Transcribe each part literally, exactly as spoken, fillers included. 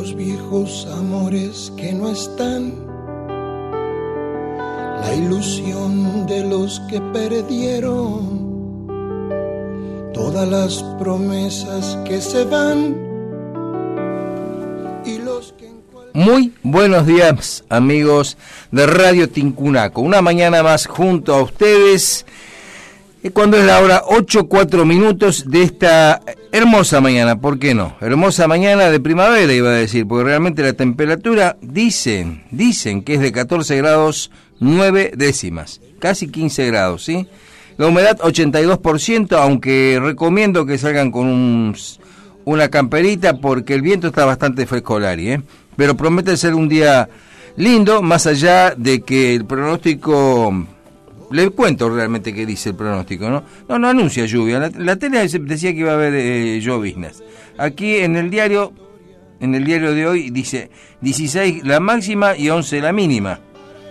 los viejos amores que no están, la ilusión de los que perdieron, todas las promesas que se van y los que... Muy buenos días, amigos de Radio Tincunaco. Una mañana más junto a ustedes, cuando es la hora ocho, cuatro minutos de esta hermosa mañana. ¿Por qué no? Hermosa mañana de primavera, iba a decir, porque realmente la temperatura, dicen, dicen que es de catorce grados nueve décimas, casi quince grados, ¿sí? La humedad ochenta y dos por ciento, aunque recomiendo que salgan con un, una camperita porque el viento está bastante frescolari, ¿eh? Pero promete ser un día lindo, más allá de que el pronóstico... Le cuento realmente qué dice el pronóstico, ¿no? No, no anuncia lluvia. La, la tele decía que iba a haber eh, lloviznas. Aquí en el diario, en el diario de hoy dice dieciséis la máxima y once la mínima.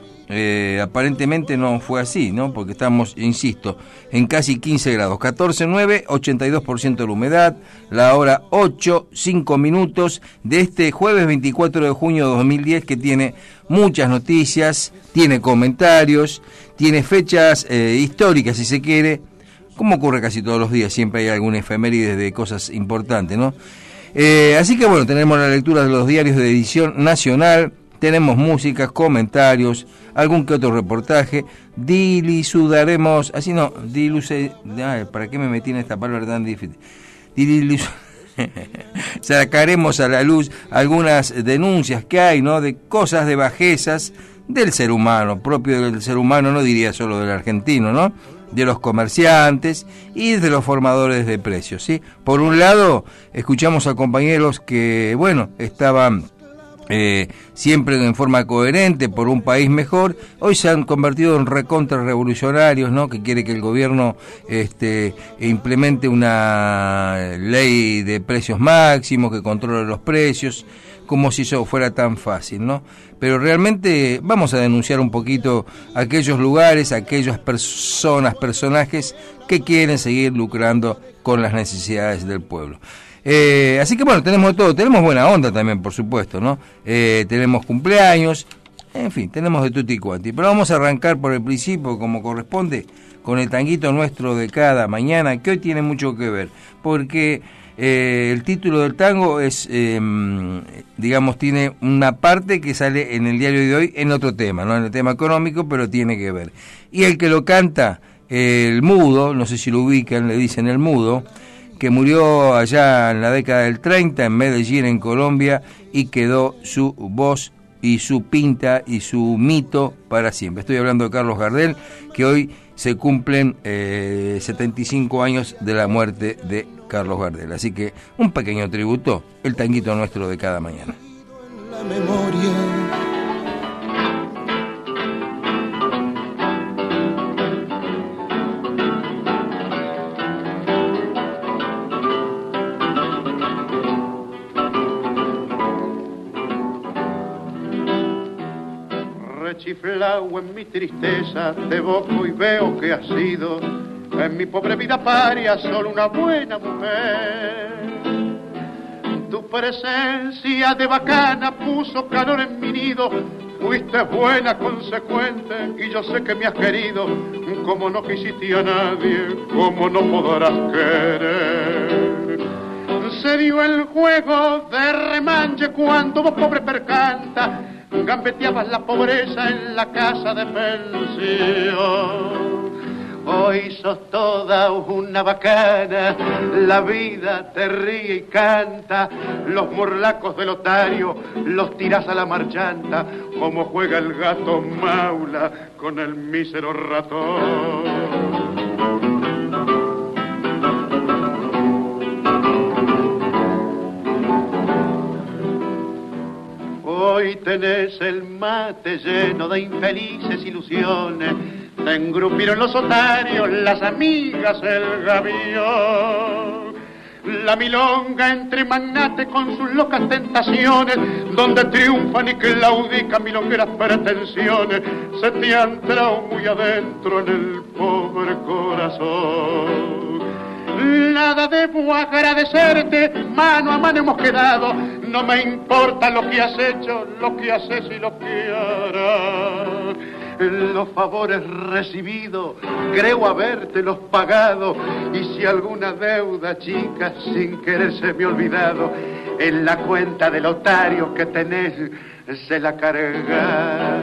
Eh, aparentemente no fue así, ¿no? Porque estamos, insisto, en casi quince grados. catorce nueve, ochenta y dos por ciento de la humedad. La hora ocho, cinco minutos de este jueves veinticuatro de junio de dos mil diez, que tiene muchas noticias, tiene comentarios, tiene fechas eh, históricas, si se quiere, como ocurre casi todos los días. Siempre hay alguna efeméride de cosas importantes, ¿no? Eh, así que bueno, tenemos la lectura de los diarios de edición nacional. Tenemos músicas, comentarios, algún que otro reportaje, dilucidaremos, así no, diluce, ay, ¿para qué me metí en esta palabra tan difícil? Diluc, sacaremos a la luz algunas denuncias que hay, ¿no? De cosas, de bajezas del ser humano, propio del ser humano, no diría solo del argentino, ¿no? De los comerciantes y de los formadores de precios, ¿sí? Por un lado, escuchamos a compañeros que, bueno, estaban... Eh, siempre en forma coherente por un país mejor, hoy se han convertido en recontrarrevolucionarios, ¿no? Que quiere que el gobierno este, implemente una ley de precios máximos, que controle los precios, como si eso fuera tan fácil, ¿no? Pero realmente vamos a denunciar un poquito aquellos lugares, aquellas personas, personajes que quieren seguir lucrando con las necesidades del pueblo. Eh, así que bueno, tenemos todo, tenemos buena onda también, por supuesto, ¿no? Eh, tenemos cumpleaños, en fin, tenemos de tutti quanti, pero vamos a arrancar por el principio, como corresponde, con el tanguito nuestro de cada mañana, que hoy tiene mucho que ver, porque eh, el título del tango es, eh, digamos, tiene una parte que sale en el diario de hoy en otro tema, no en el tema económico, pero tiene que ver. Y el que lo canta, eh, el Mudo, no sé si lo ubican, le dicen el Mudo, que murió allá en la década del treinta en Medellín, en Colombia, y quedó su voz y su pinta y su mito para siempre. Estoy hablando de Carlos Gardel, que hoy se cumplen eh, setenta y cinco años de la muerte de Carlos Gardel. Así que un pequeño tributo, el tanguito nuestro de cada mañana. La memoria. Rechiflao en mi tristeza, te evoco y veo que has sido en mi pobre vida paria solo una buena mujer. Tu presencia de bacana puso calor en mi nido, fuiste buena, consecuente, y yo sé que me has querido, como no quisiste a nadie, como no podrás querer. Se dio el juego de remanche cuando vos pobre percanta gambeteabas la pobreza en la casa de pensión. Hoy sos toda una bacana, la vida te ríe y canta, los morlacos del otario los tirás a la marchanta, como juega el gato maula con el mísero ratón. Hoy tenés el mate lleno de infelices ilusiones, te engrupieron los otarios, las amigas, el gavión. La milonga entre magnates con sus locas tentaciones, donde triunfan y claudican milongueras pretensiones, se te han entrado muy adentro en el pobre corazón. Nada debo agradecerte, mano a mano hemos quedado, No me importa lo que has hecho, lo que haces y lo que harás. Los favores recibidos, creo habértelos pagado. Y si alguna deuda chica sin querer se me ha olvidado, en la cuenta del otario que tenés se la carga.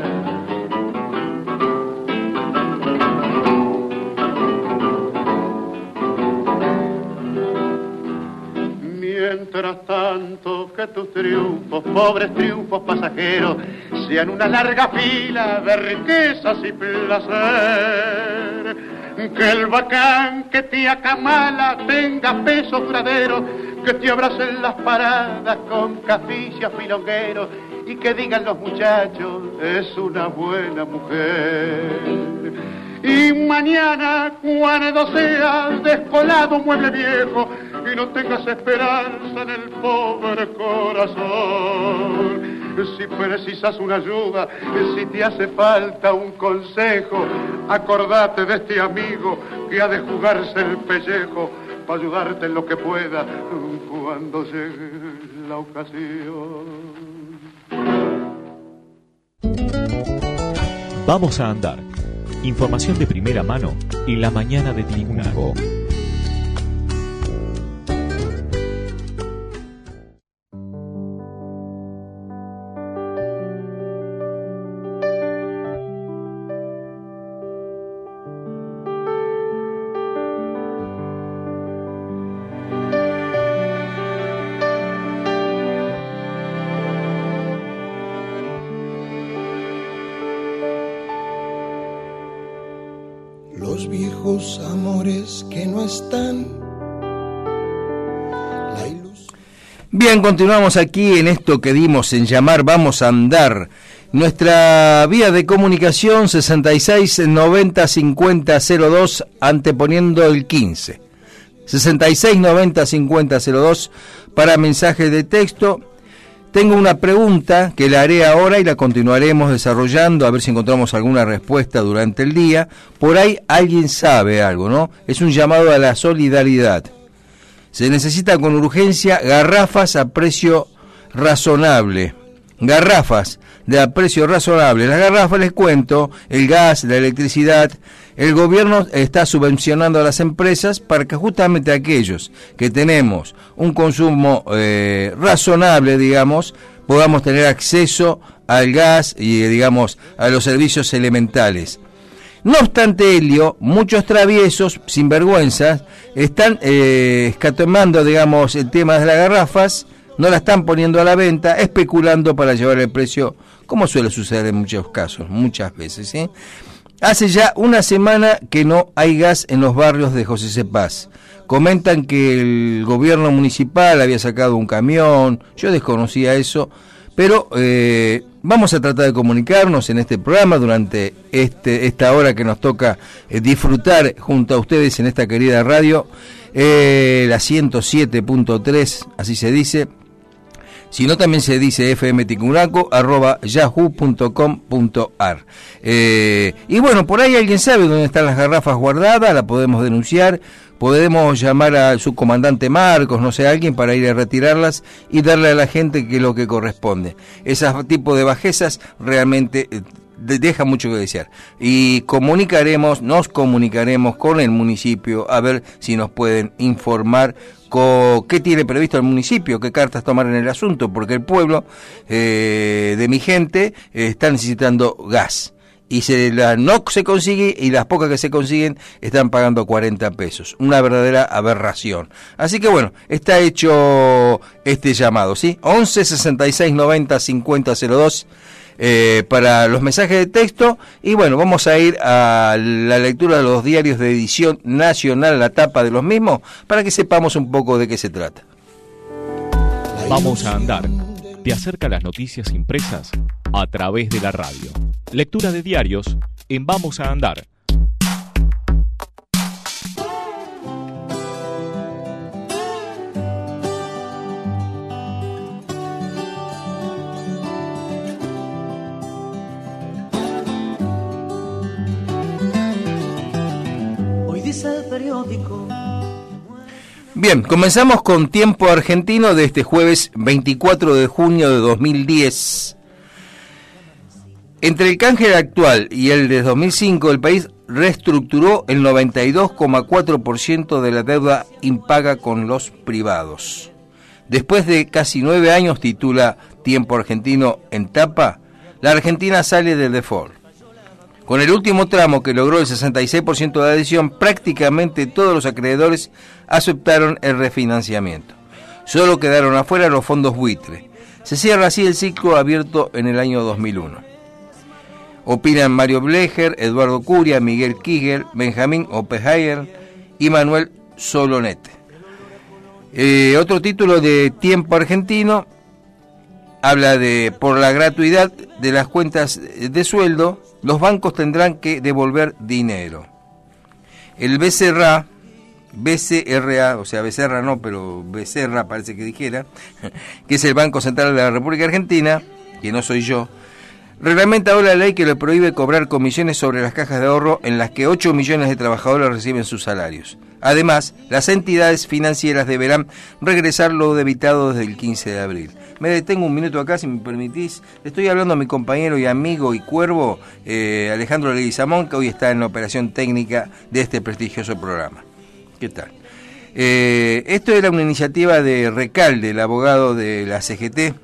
Mientras tanto que tus triunfos, pobres triunfos pasajeros, sean una larga fila de riquezas y placer. Que el bacán que te acamala tenga peso duradero, que te abracen las paradas con caficias filongueros y que digan los muchachos, es una buena mujer. Y mañana, cuando seas descolado mueble viejo y no tengas esperanza en el pobre corazón, si precisas una ayuda, si te hace falta un consejo, acordate de este amigo que ha de jugarse el pellejo para ayudarte en lo que pueda cuando llegue la ocasión. Vamos a andar. Información de primera mano en la mañana de Ticunaco. Los viejos amores que no están. La ilusión. Bien, continuamos aquí en esto que dimos en llamar Vamos a Andar. Nuestra vía de comunicación sesenta y seis noventa cincuenta cero dos, anteponiendo el quince. sesenta y seis noventa cincuenta cero dos para mensajes de texto. Tengo una pregunta que la haré ahora y la continuaremos desarrollando, a ver si encontramos alguna respuesta durante el día. Por ahí alguien sabe algo, ¿no? Es un llamado a la solidaridad. Se necesita con urgencia garrafas a precio razonable. Garrafas de a precio razonable. Las garrafas, les cuento, el gas, la electricidad, el gobierno está subvencionando a las empresas para que justamente aquellos que tenemos un consumo eh, razonable, digamos, podamos tener acceso al gas y, digamos, a los servicios elementales. No obstante ello, muchos traviesos, sinvergüenzas, están eh, escatomando, digamos, el tema de las garrafas, no la están poniendo a la venta, especulando para llevar el precio, como suele suceder en muchos casos, muchas veces, ¿sí? Hace ya una semana que no hay gas en los barrios de José C. Paz. Comentan que el gobierno municipal había sacado un camión, yo desconocía eso, pero eh, vamos a tratar de comunicarnos en este programa durante este esta hora que nos toca eh, disfrutar junto a ustedes en esta querida radio, eh, la ciento siete punto tres, así se dice. Si no, también se dice fmticunaco arroba yahoo punto com punto ar. Eh, y bueno, por ahí alguien sabe dónde están las garrafas guardadas, la podemos denunciar, podemos llamar al subcomandante Marcos, no sé, a alguien para ir a retirarlas y darle a la gente que lo que corresponde. Ese tipo de bajezas realmente eh, deja mucho que desear. Y comunicaremos, nos comunicaremos con el municipio a ver si nos pueden informar qué tiene previsto el municipio, qué cartas tomar en el asunto, porque el pueblo eh, de mi gente eh, está necesitando gas y se la, no se consigue, y las pocas que se consiguen están pagando cuarenta pesos, una verdadera aberración. Así que bueno, está hecho este llamado, ¿sí? once sesenta y seis noventa cincuenta cero dos Eh, para los mensajes de texto. Y bueno, vamos a ir a la lectura de los diarios de edición nacional, la tapa de los mismos, para que sepamos un poco de qué se trata. Vamos a andar. Te acerca las noticias impresas a través de la radio. Lectura de diarios en Vamos a Andar. Bien, comenzamos con Tiempo Argentino de este jueves veinticuatro de junio de dos mil diez. Entre el canje actual y el de dos mil cinco, el país reestructuró el noventa y dos coma cuatro por ciento de la deuda impaga con los privados. Después de casi nueve años, titula Tiempo Argentino en tapa, la Argentina sale del default. Con el último tramo, que logró el sesenta y seis por ciento de adhesión, prácticamente todos los acreedores aceptaron el refinanciamiento. Solo quedaron afuera los fondos buitre. Se cierra así el ciclo abierto en el año dos mil uno. Opinan Mario Blecher, Eduardo Curia, Miguel Kigel, Benjamín Oppenheimer y Manuel Solonet. Eh, otro título de Tiempo Argentino habla de, por la gratuidad de las cuentas de sueldo, los bancos tendrán que devolver dinero. El B C R A, B C R A, o sea, Becerra no, pero Becerra parece que dijera, que es el Banco Central de la República Argentina, que no soy yo, reglamenta ahora la ley que le prohíbe cobrar comisiones sobre las cajas de ahorro en las que ocho millones de trabajadores reciben sus salarios. Además, las entidades financieras deberán regresar lo debitado desde el quince de abril. Me detengo un minuto acá, si me permitís. Le estoy hablando a mi compañero y amigo y cuervo, eh, Alejandro Leguizamón, que hoy está en la operación técnica de este prestigioso programa. ¿Qué tal? Eh, esto era una iniciativa de Recalde, el abogado de la C G T,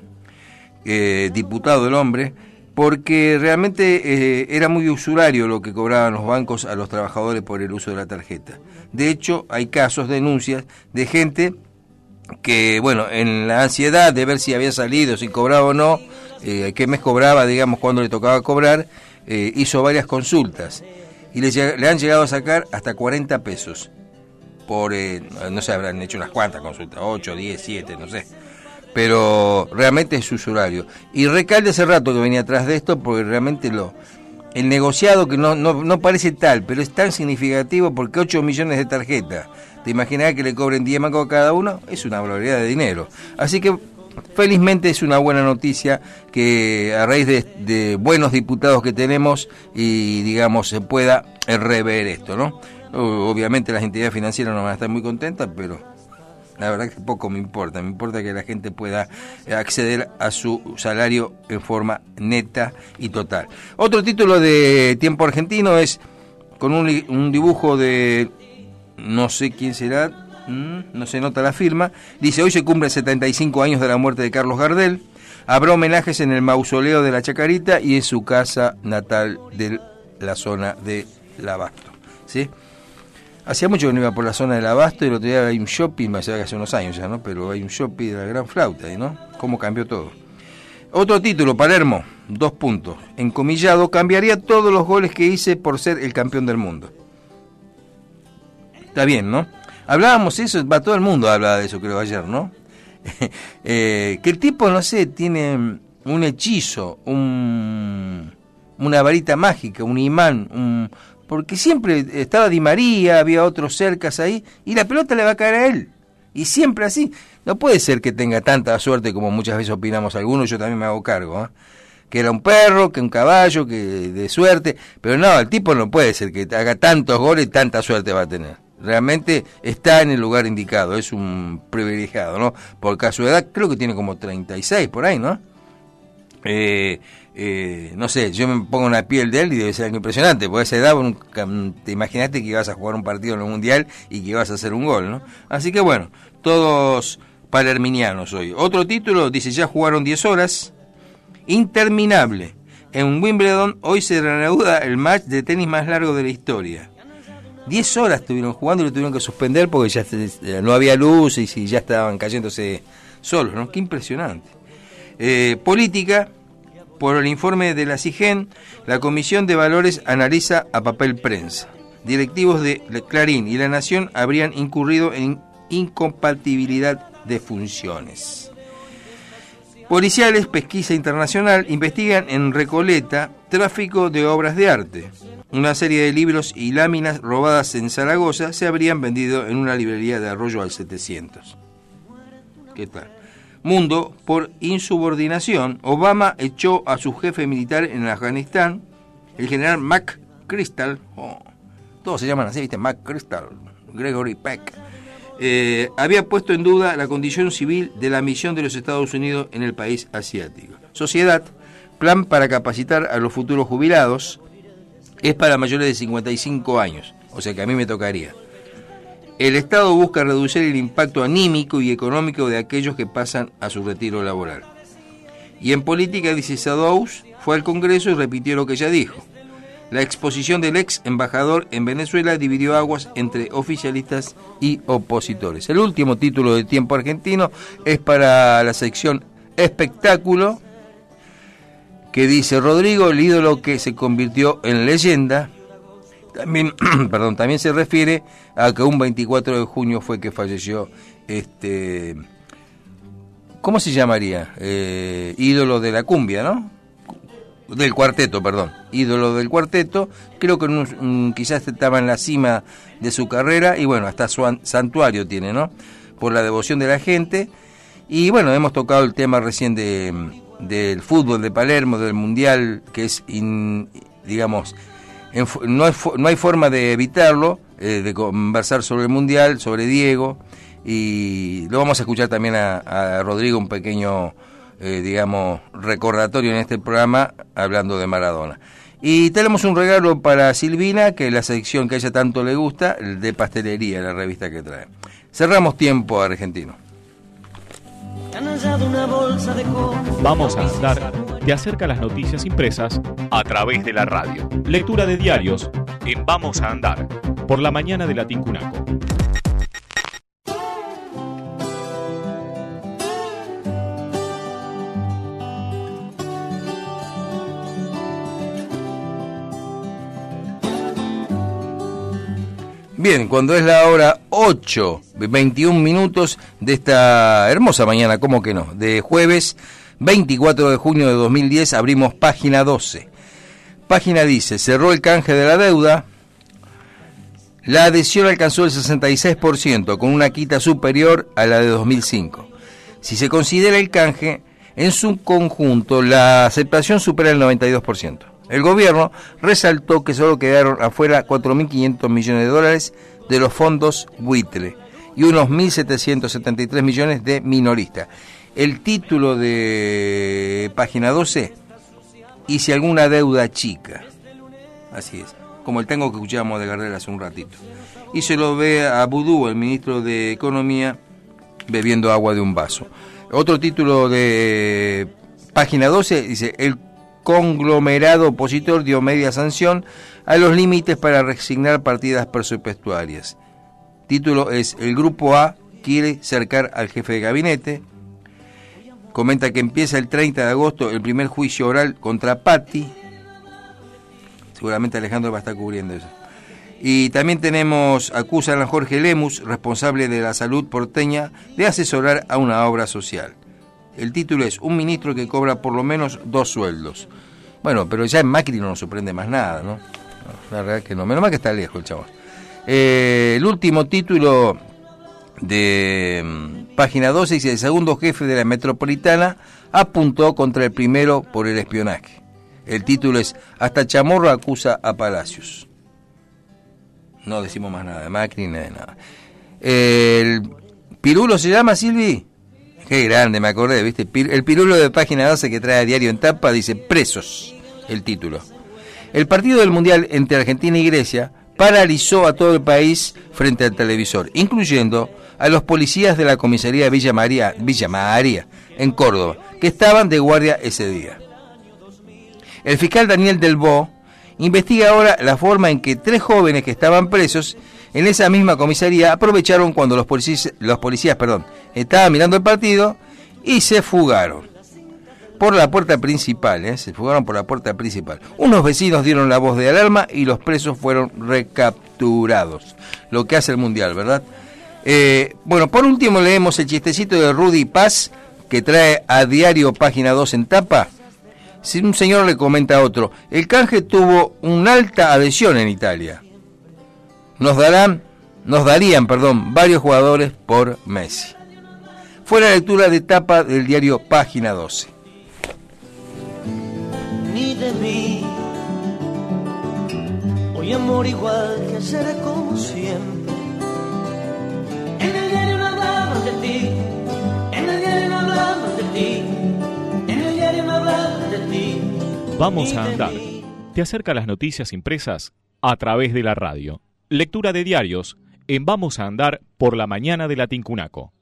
eh, diputado del hombre, porque realmente eh, era muy usurario lo que cobraban los bancos a los trabajadores por el uso de la tarjeta. De hecho, hay casos, denuncias de gente que, bueno, en la ansiedad de ver si había salido, si cobraba o no, eh, qué mes cobraba, digamos, cuándo le tocaba cobrar, eh, hizo varias consultas y le, le han llegado a sacar hasta cuarenta pesos por, eh, no sé, habrán hecho unas cuantas consultas, ocho, diez, siete, no sé. Pero realmente es usurario. Y Recalde hace rato que venía atrás de esto, porque realmente lo el negociado, que no, no, no parece tal, pero es tan significativo, porque ocho millones de tarjetas, ¿te imaginás que le cobren diez mangos a cada uno? Es una barbaridad de dinero. Así que felizmente es una buena noticia que a raíz de, de buenos diputados que tenemos, y digamos se pueda rever esto, ¿no? Obviamente las entidades financieras no van a estar muy contentas, pero la verdad que poco me importa, me importa que la gente pueda acceder a su salario en forma neta y total. Otro título de Tiempo Argentino es con un, un dibujo de, no sé quién será, no se nota la firma, dice: hoy se cumplen setenta y cinco años de la muerte de Carlos Gardel, habrá homenajes en el mausoleo de la Chacarita y en su casa natal de la zona de Abasto, ¿sí? Hacía mucho que no iba por la zona del Abasto, y el otro día hay un shopping, me hace hace unos años ya, ¿no? Pero hay un shopping de la Gran Flauta, ¿no? Cómo cambió todo. Otro título, Palermo, dos puntos. Encomillado, cambiaría todos los goles que hice por ser el campeón del mundo. Está bien, ¿no? Hablábamos eso, va, todo el mundo hablaba de eso, creo, ayer, ¿no? eh, que el tipo, no sé, tiene un hechizo, un, una varita mágica, un imán, un... porque siempre estaba Di María, había otros cercas ahí, y la pelota le va a caer a él, y siempre así. No puede ser que tenga tanta suerte como muchas veces opinamos algunos, yo también me hago cargo, ¿eh? Que era un perro, que un caballo, que de suerte, pero no, el tipo no puede ser que haga tantos goles y tanta suerte va a tener. Realmente está en el lugar indicado, es un privilegiado, ¿no? Porque a su edad creo que tiene como treinta y seis por ahí, ¿no? Eh... Eh, no sé, yo me pongo en la piel de él y debe ser algo impresionante, porque a esa edad un, te imaginaste que ibas a jugar un partido en el Mundial y que ibas a hacer un gol, ¿no? Así que bueno, todos palerminianos hoy. Otro título, dice: ya jugaron diez horas, interminable. En Wimbledon hoy se reanuda el match de tenis más largo de la historia. diez horas estuvieron jugando y lo tuvieron que suspender porque ya se, no había luz y, y ya estaban cayéndose solos, ¿no? Qué impresionante. Eh, política. Por el informe de la CIGEN, la Comisión de Valores analiza a papel prensa. Directivos de Clarín y La Nación habrían incurrido en incompatibilidad de funciones. Policiales, pesquisa internacional, investigan en Recoleta tráfico de obras de arte. Una serie de libros y láminas robadas en Zaragoza se habrían vendido en una librería de Arroyo al setecientos. ¿Qué tal? Mundo, por insubordinación, Obama echó a su jefe militar en Afganistán, el general McChrystal, oh, todos se llaman así, ¿viste? McChrystal, Gregory Peck, eh, había puesto en duda la condición civil de la misión de los Estados Unidos en el país asiático. Sociedad, plan para capacitar a los futuros jubilados, es para mayores de cincuenta y cinco años, o sea que a mí me tocaría. El Estado busca reducir el impacto anímico y económico de aquellos que pasan a su retiro laboral. Y en política, dice Sadous, fue al Congreso y repitió lo que ya dijo. La exposición del ex embajador en Venezuela dividió aguas entre oficialistas y opositores. El último título de Tiempo Argentino es para la sección Espectáculo, que dice: Rodrigo, el ídolo que se convirtió en leyenda. También, perdón, también se refiere a que un veinticuatro de junio fue que falleció este, ¿cómo se llamaría? Eh, ídolo de la cumbia, ¿no? Del cuarteto, perdón, ídolo del cuarteto. Creo que un, un, quizás estaba en la cima de su carrera y bueno, hasta su santuario tiene, ¿no? Por la devoción de la gente. Y bueno, hemos tocado el tema recién de, del fútbol de Palermo, del mundial, que es, in, digamos, en, no, hay, no hay forma de evitarlo, eh, de conversar sobre el mundial, sobre Diego, y lo vamos a escuchar también a, a Rodrigo, un pequeño, eh, digamos, recordatorio en este programa, hablando de Maradona. Y tenemos un regalo para Silvina, que es la sección que a ella tanto le gusta, de pastelería, la revista que trae. Cerramos Tiempo Argentino. Vamos a andar. Te acerca las noticias impresas a través de la radio. Lectura de diarios en Vamos a Andar, por la mañana de Latincunaco. Bien, cuando es la hora ocho, veintiún minutos de esta hermosa mañana, ¿cómo que no? De jueves veinticuatro de junio de dos mil diez, abrimos página doce. Página dice: cerró el canje de la deuda. La adhesión alcanzó el sesenta y seis por ciento, con una quita superior a la de dos mil cinco. Si se considera el canje en su conjunto, la aceptación supera el noventa y dos por ciento. El gobierno resaltó que solo quedaron afuera cuatro mil quinientos millones de dólares de los fondos buitre y unos mil setecientos setenta y tres millones de minoristas. El título de página doce: hice alguna deuda chica. Así es, como el tango que escuchábamos de Gardel hace un ratito. Y se lo ve a Boudou, el ministro de Economía, bebiendo agua de un vaso. Otro título de página doce dice: el conglomerado opositor dio media sanción a los límites para reasignar partidas presupuestarias. Título es: el Grupo A quiere cercar al jefe de gabinete. Comenta que empieza el treinta de agosto el primer juicio oral contra Patti. Seguramente Alejandro va a estar cubriendo eso. Y también tenemos, acusan a Jorge Lemus, responsable de la salud porteña, de asesorar a una obra social. El título es: un ministro que cobra por lo menos dos sueldos. Bueno, pero ya en Macri no nos sorprende más nada, ¿no? La verdad que no. Menos mal que está lejos el chabón. Eh, el último título de um, página doce dice: el segundo jefe de la metropolitana apuntó contra el primero por el espionaje. El título es: hasta Chamorro acusa a Palacios. No decimos más nada de Macri ni de nada. Eh, el Pirulo se llama, Silvi. Qué grande, me acordé, ¿viste? El Pirulo de página doce que trae a diario en tapa dice: presos, el título. El partido del Mundial entre Argentina y Grecia paralizó a todo el país frente al televisor, incluyendo a los policías de la comisaría de Villa María, Villa María, en Córdoba, que estaban de guardia ese día. El fiscal Daniel Delbo investiga ahora la forma en que tres jóvenes que estaban presos en esa misma comisaría aprovecharon cuando los policías, los policías perdón, estaban mirando el partido y se fugaron por la puerta principal, ¿eh? se fugaron por la puerta principal. Unos vecinos dieron la voz de alarma y los presos fueron recapturados. Lo que hace el Mundial, ¿verdad? Eh, bueno, por último leemos el chistecito de Rudy Paz, que trae a diario página dos en tapa. Si un señor le comenta a otro: el canje tuvo una alta adhesión en Italia. Nos darán, nos darían, perdón, varios jugadores por Messi. Fue la lectura de tapa del diario página doce. Ni de mí, hoy amor igual que ayer como siempre. En el hablaban de ti, en el diario me hablaban de ti, en el diario me hablaban de ti. Vamos a andar. Te acerca las noticias impresas a través de la radio. Lectura de diarios en Vamos a andar por la mañana de la Tincunaco.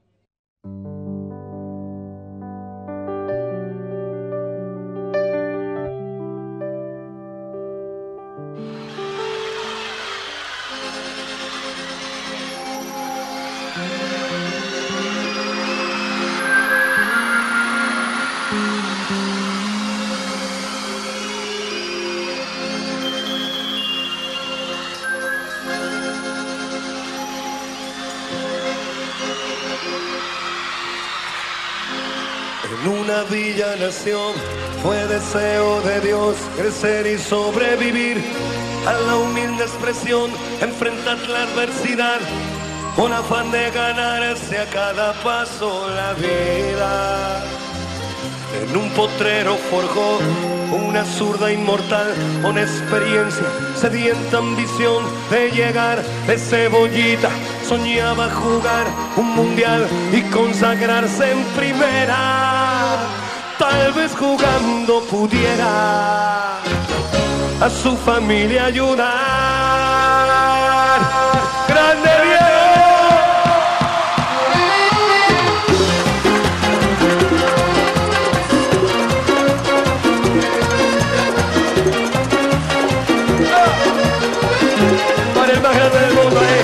En una villa nación fue deseo de Dios crecer y sobrevivir a la humilde expresión, enfrentar la adversidad con afán de ganarse a cada paso la vida. En un potrero forjó una zurda inmortal con experiencia, sedienta ambición de llegar de cebollita. Soñaba jugar un mundial y consagrarse en primera. Tal vez jugando pudiera a su familia ayudar. ¡Grande Diego! Para el más grande del mundo, eh.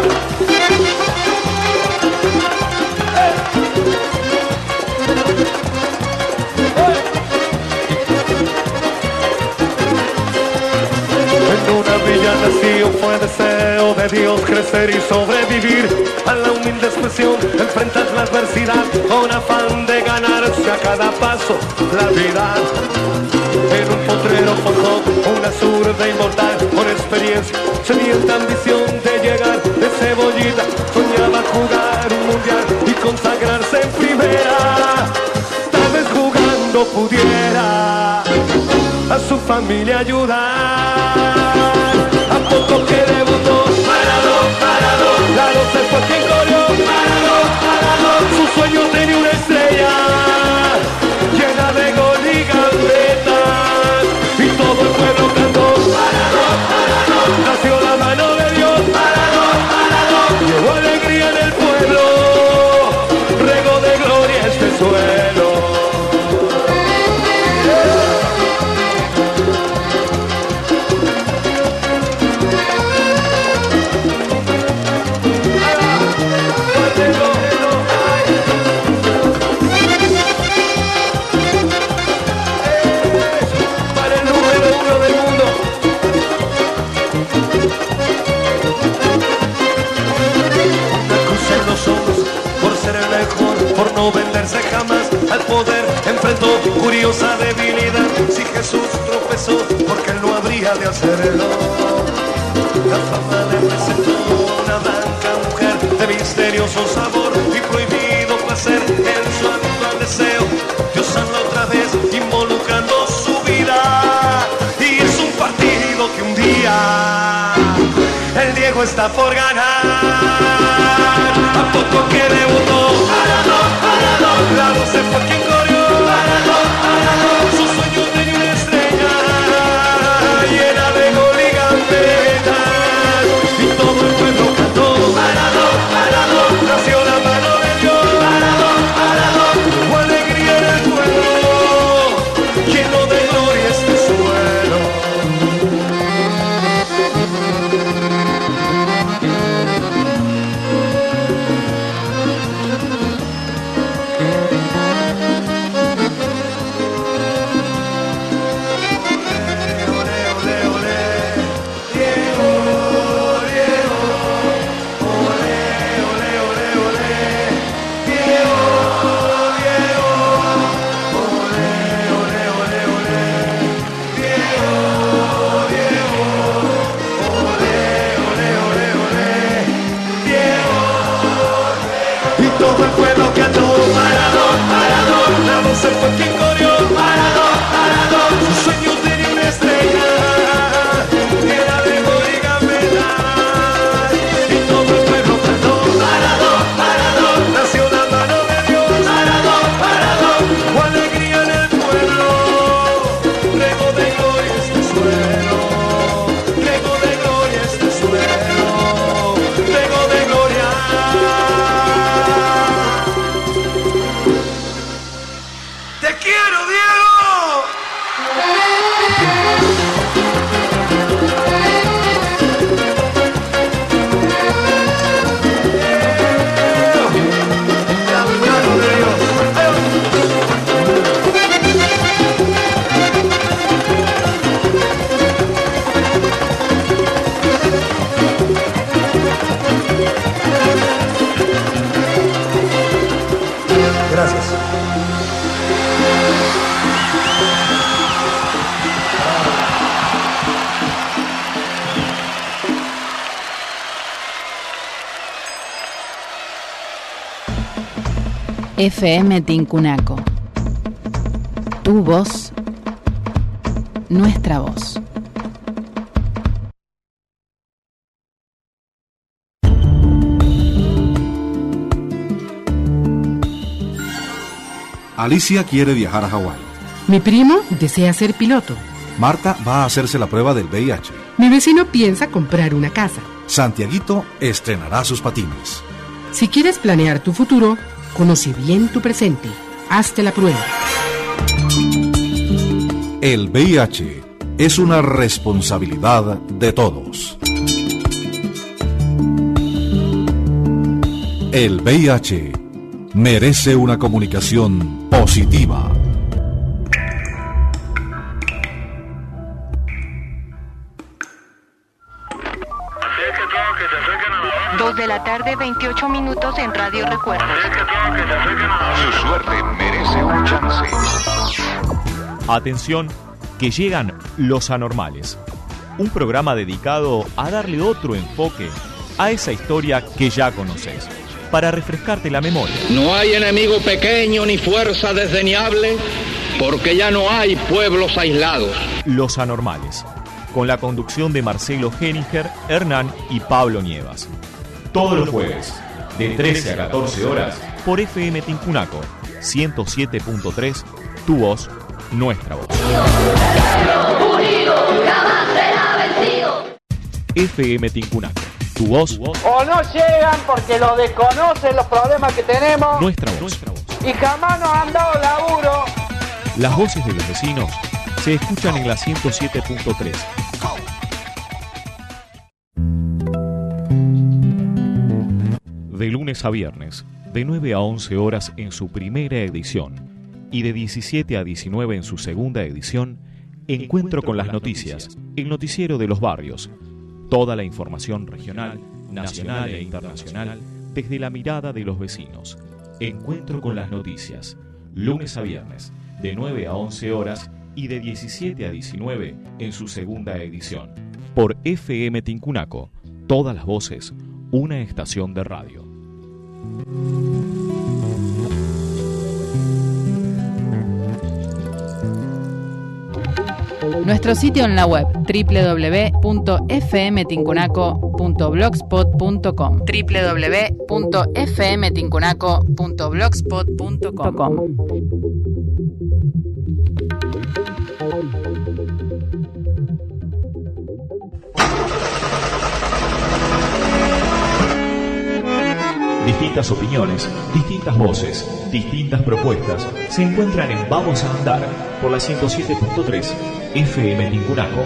Nació fue deseo de Dios crecer y sobrevivir a la humilde expresión, enfrentar la adversidad con afán de ganarse a cada paso la vida. En un potrero forjó una zurda inmortal con experiencia, sedienta ambición de llegar de cebollita. Soñaba jugar un mundial y consagrarse en primera. Tal vez jugando pudiera a su familia ayudar. A poco que debutó, parado, parado, la doce fue quien corrió, parado, parado. Su sueño tenía una estrella llena de gol y gambetas, y todo el pueblo cantó, parado, parado. Nació la mano de Dios, parado, parado. Llevó alegría en el pueblo, regó de gloria este suelo. Por no venderse jamás al poder, enfrentó curiosa debilidad. Si Jesús tropezó, porque él no habría de hacerlo. La fama le presentó una blanca mujer de misterioso sabor y prohibido placer en su habitual deseo. Dios anda otra vez involucrando su vida, y es un partido que un día el Diego está por ganar. A poco que debutó, parado, parado, la doce fue quien corrió, parado, parado. Su sueño tenía una estrella llena de gol y gambetas, y todo el pueblo cantó, parado, parado. Nació la mano de Dios, parado, parado. Hubo alegría en el pueblo, lleno de gloria este suelo. Se fue quien corrió, parado, parado. Su sueño tenía una estrella llena de gol y gambetas, y todo el pueblo cantó, parado, parado. Nació F M Tincunaco. Tu voz, nuestra voz. Alicia quiere viajar a Hawái. Mi primo desea ser piloto. Marta va a hacerse la prueba del V I H. Mi vecino piensa comprar una casa. Santiaguito estrenará sus patines. Si quieres planear tu futuro, conoce bien tu presente. Hazte la prueba. El V I H es una responsabilidad de todos. El V I H merece una comunicación positiva. Dos de la tarde, veintiocho minutos en Radio Recuerdos. Su suerte merece un chance. Atención, que llegan Los Anormales. Un programa dedicado a darle otro enfoque a esa historia que ya conoces, para refrescarte la memoria. No hay enemigo pequeño ni fuerza desdeñable, porque ya no hay pueblos aislados. Los Anormales, con la conducción de Marcelo Henninger, Hernán y Pablo Nievas. Todos los jueves, de trece a catorce horas, por F M Tincunaco, ciento siete punto tres, tu voz, nuestra voz. Unido, jamás será vencido. F M Tincunaco, tu voz. O no llegan porque lo desconocen los problemas que tenemos. Nuestra voz. Nuestra voz. Y jamás nos han dado laburo. Las voces de los vecinos se escuchan en la ciento siete punto tres. De lunes a viernes, de nueve a once horas en su primera edición y de diecisiete a diecinueve en su segunda edición, Encuentro con las Noticias, el noticiero de los barrios. Toda la información regional, nacional e internacional desde la mirada de los vecinos. Encuentro con las Noticias, lunes a viernes, de nueve a once horas y de diecisiete a diecinueve en su segunda edición. Por F M Tincunaco, todas las voces, una estación de radio. Nuestro sitio en la web doble u doble u doble u punto f m tincunaco punto blogspot punto com doble u doble u doble u punto f m tincunaco punto blogspot punto com. Distintas opiniones, distintas voces, distintas propuestas se encuentran en Vamos a Andar por la ciento siete punto tres F M Tincunaco.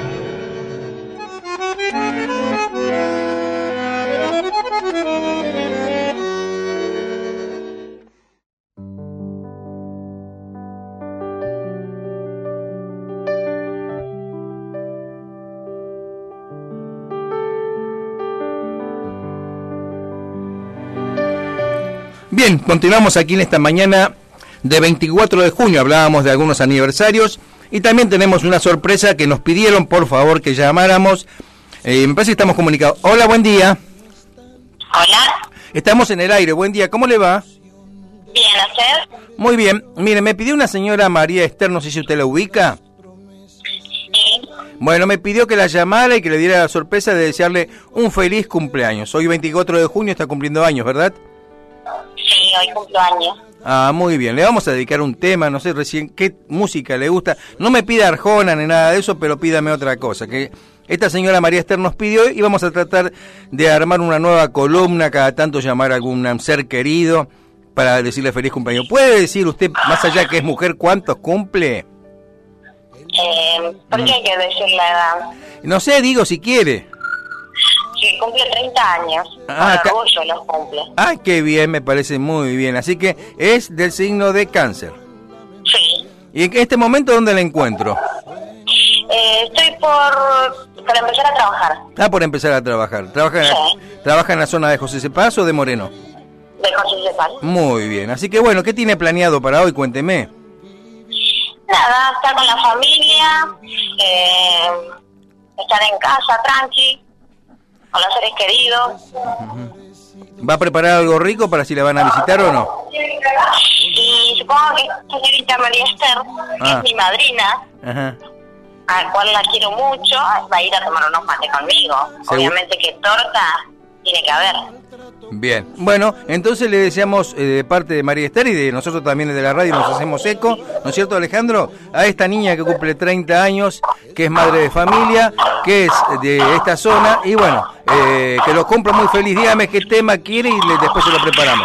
Bien, continuamos aquí en esta mañana de veinticuatro de junio. Hablábamos de algunos aniversarios y también tenemos una sorpresa que nos pidieron, por favor, que llamáramos. Eh, me parece que estamos comunicados. Hola, buen día. Hola. Estamos en el aire. Buen día, ¿cómo le va? Bien, ¿usted? Muy bien. Mire, me pidió una señora María Esther, no sé si usted la ubica. Sí. Bueno, me pidió que la llamara y que le diera la sorpresa de desearle un feliz cumpleaños. Hoy veinticuatro de junio está cumpliendo años, ¿verdad? Sí, hoy cumplo años. Ah, muy bien. Le vamos a dedicar un tema, no sé recién qué música le gusta. No me pida Arjona ni nada de eso, pero pídame otra cosa. Que esta señora María Esther nos pidió y vamos a tratar de armar una nueva columna, cada tanto llamar a algún ser querido para decirle feliz cumpleaños. ¿Puede decir usted, más allá que es mujer, cuántos cumple? Eh, ¿Por qué hay que decir la edad? No sé, digo si quiere. Sí, cumple treinta años. Ah, con orgullo los cumple. Ah, qué bien, me parece muy bien. Así que es del signo de Cáncer. Sí. ¿Y en este momento dónde la encuentro? Eh, estoy por, por empezar a trabajar. Ah, por empezar a trabajar. ¿Trabaja, sí. ¿Trabaja en la zona de José Cepaz o de Moreno? De José Cepaz. Muy bien. Así que bueno, ¿qué tiene planeado para hoy? Cuénteme. Nada, estar con la familia, eh, estar en casa, tranqui, con los seres queridos. ¿Va a preparar algo rico para si la van a visitar o no? supongo que señorita María Esther, que Ah. es mi madrina, Ajá. a la cual la quiero mucho, va a ir a tomar unos mates conmigo. Seguro. Obviamente que torta tiene que haber. Bien, bueno, entonces le deseamos eh, de parte de María Esther y de nosotros también de la radio nos hacemos eco, ¿no es cierto, Alejandro? A esta niña que cumple treinta años, que es madre de familia, que es de esta zona y bueno, eh, que lo cumpla muy feliz. Dígame qué tema quiere y le, después se lo preparamos.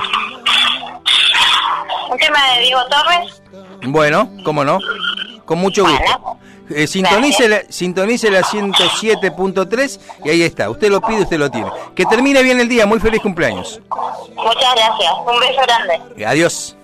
Un tema de Diego Torres. Bueno, cómo no, con mucho gusto. Eh, sintonice, la, sintonice la ciento siete punto tres y ahí está, usted lo pide, usted lo tiene. Que termine bien el día, muy feliz cumpleaños. Muchas gracias, un beso grande. Eh, adiós.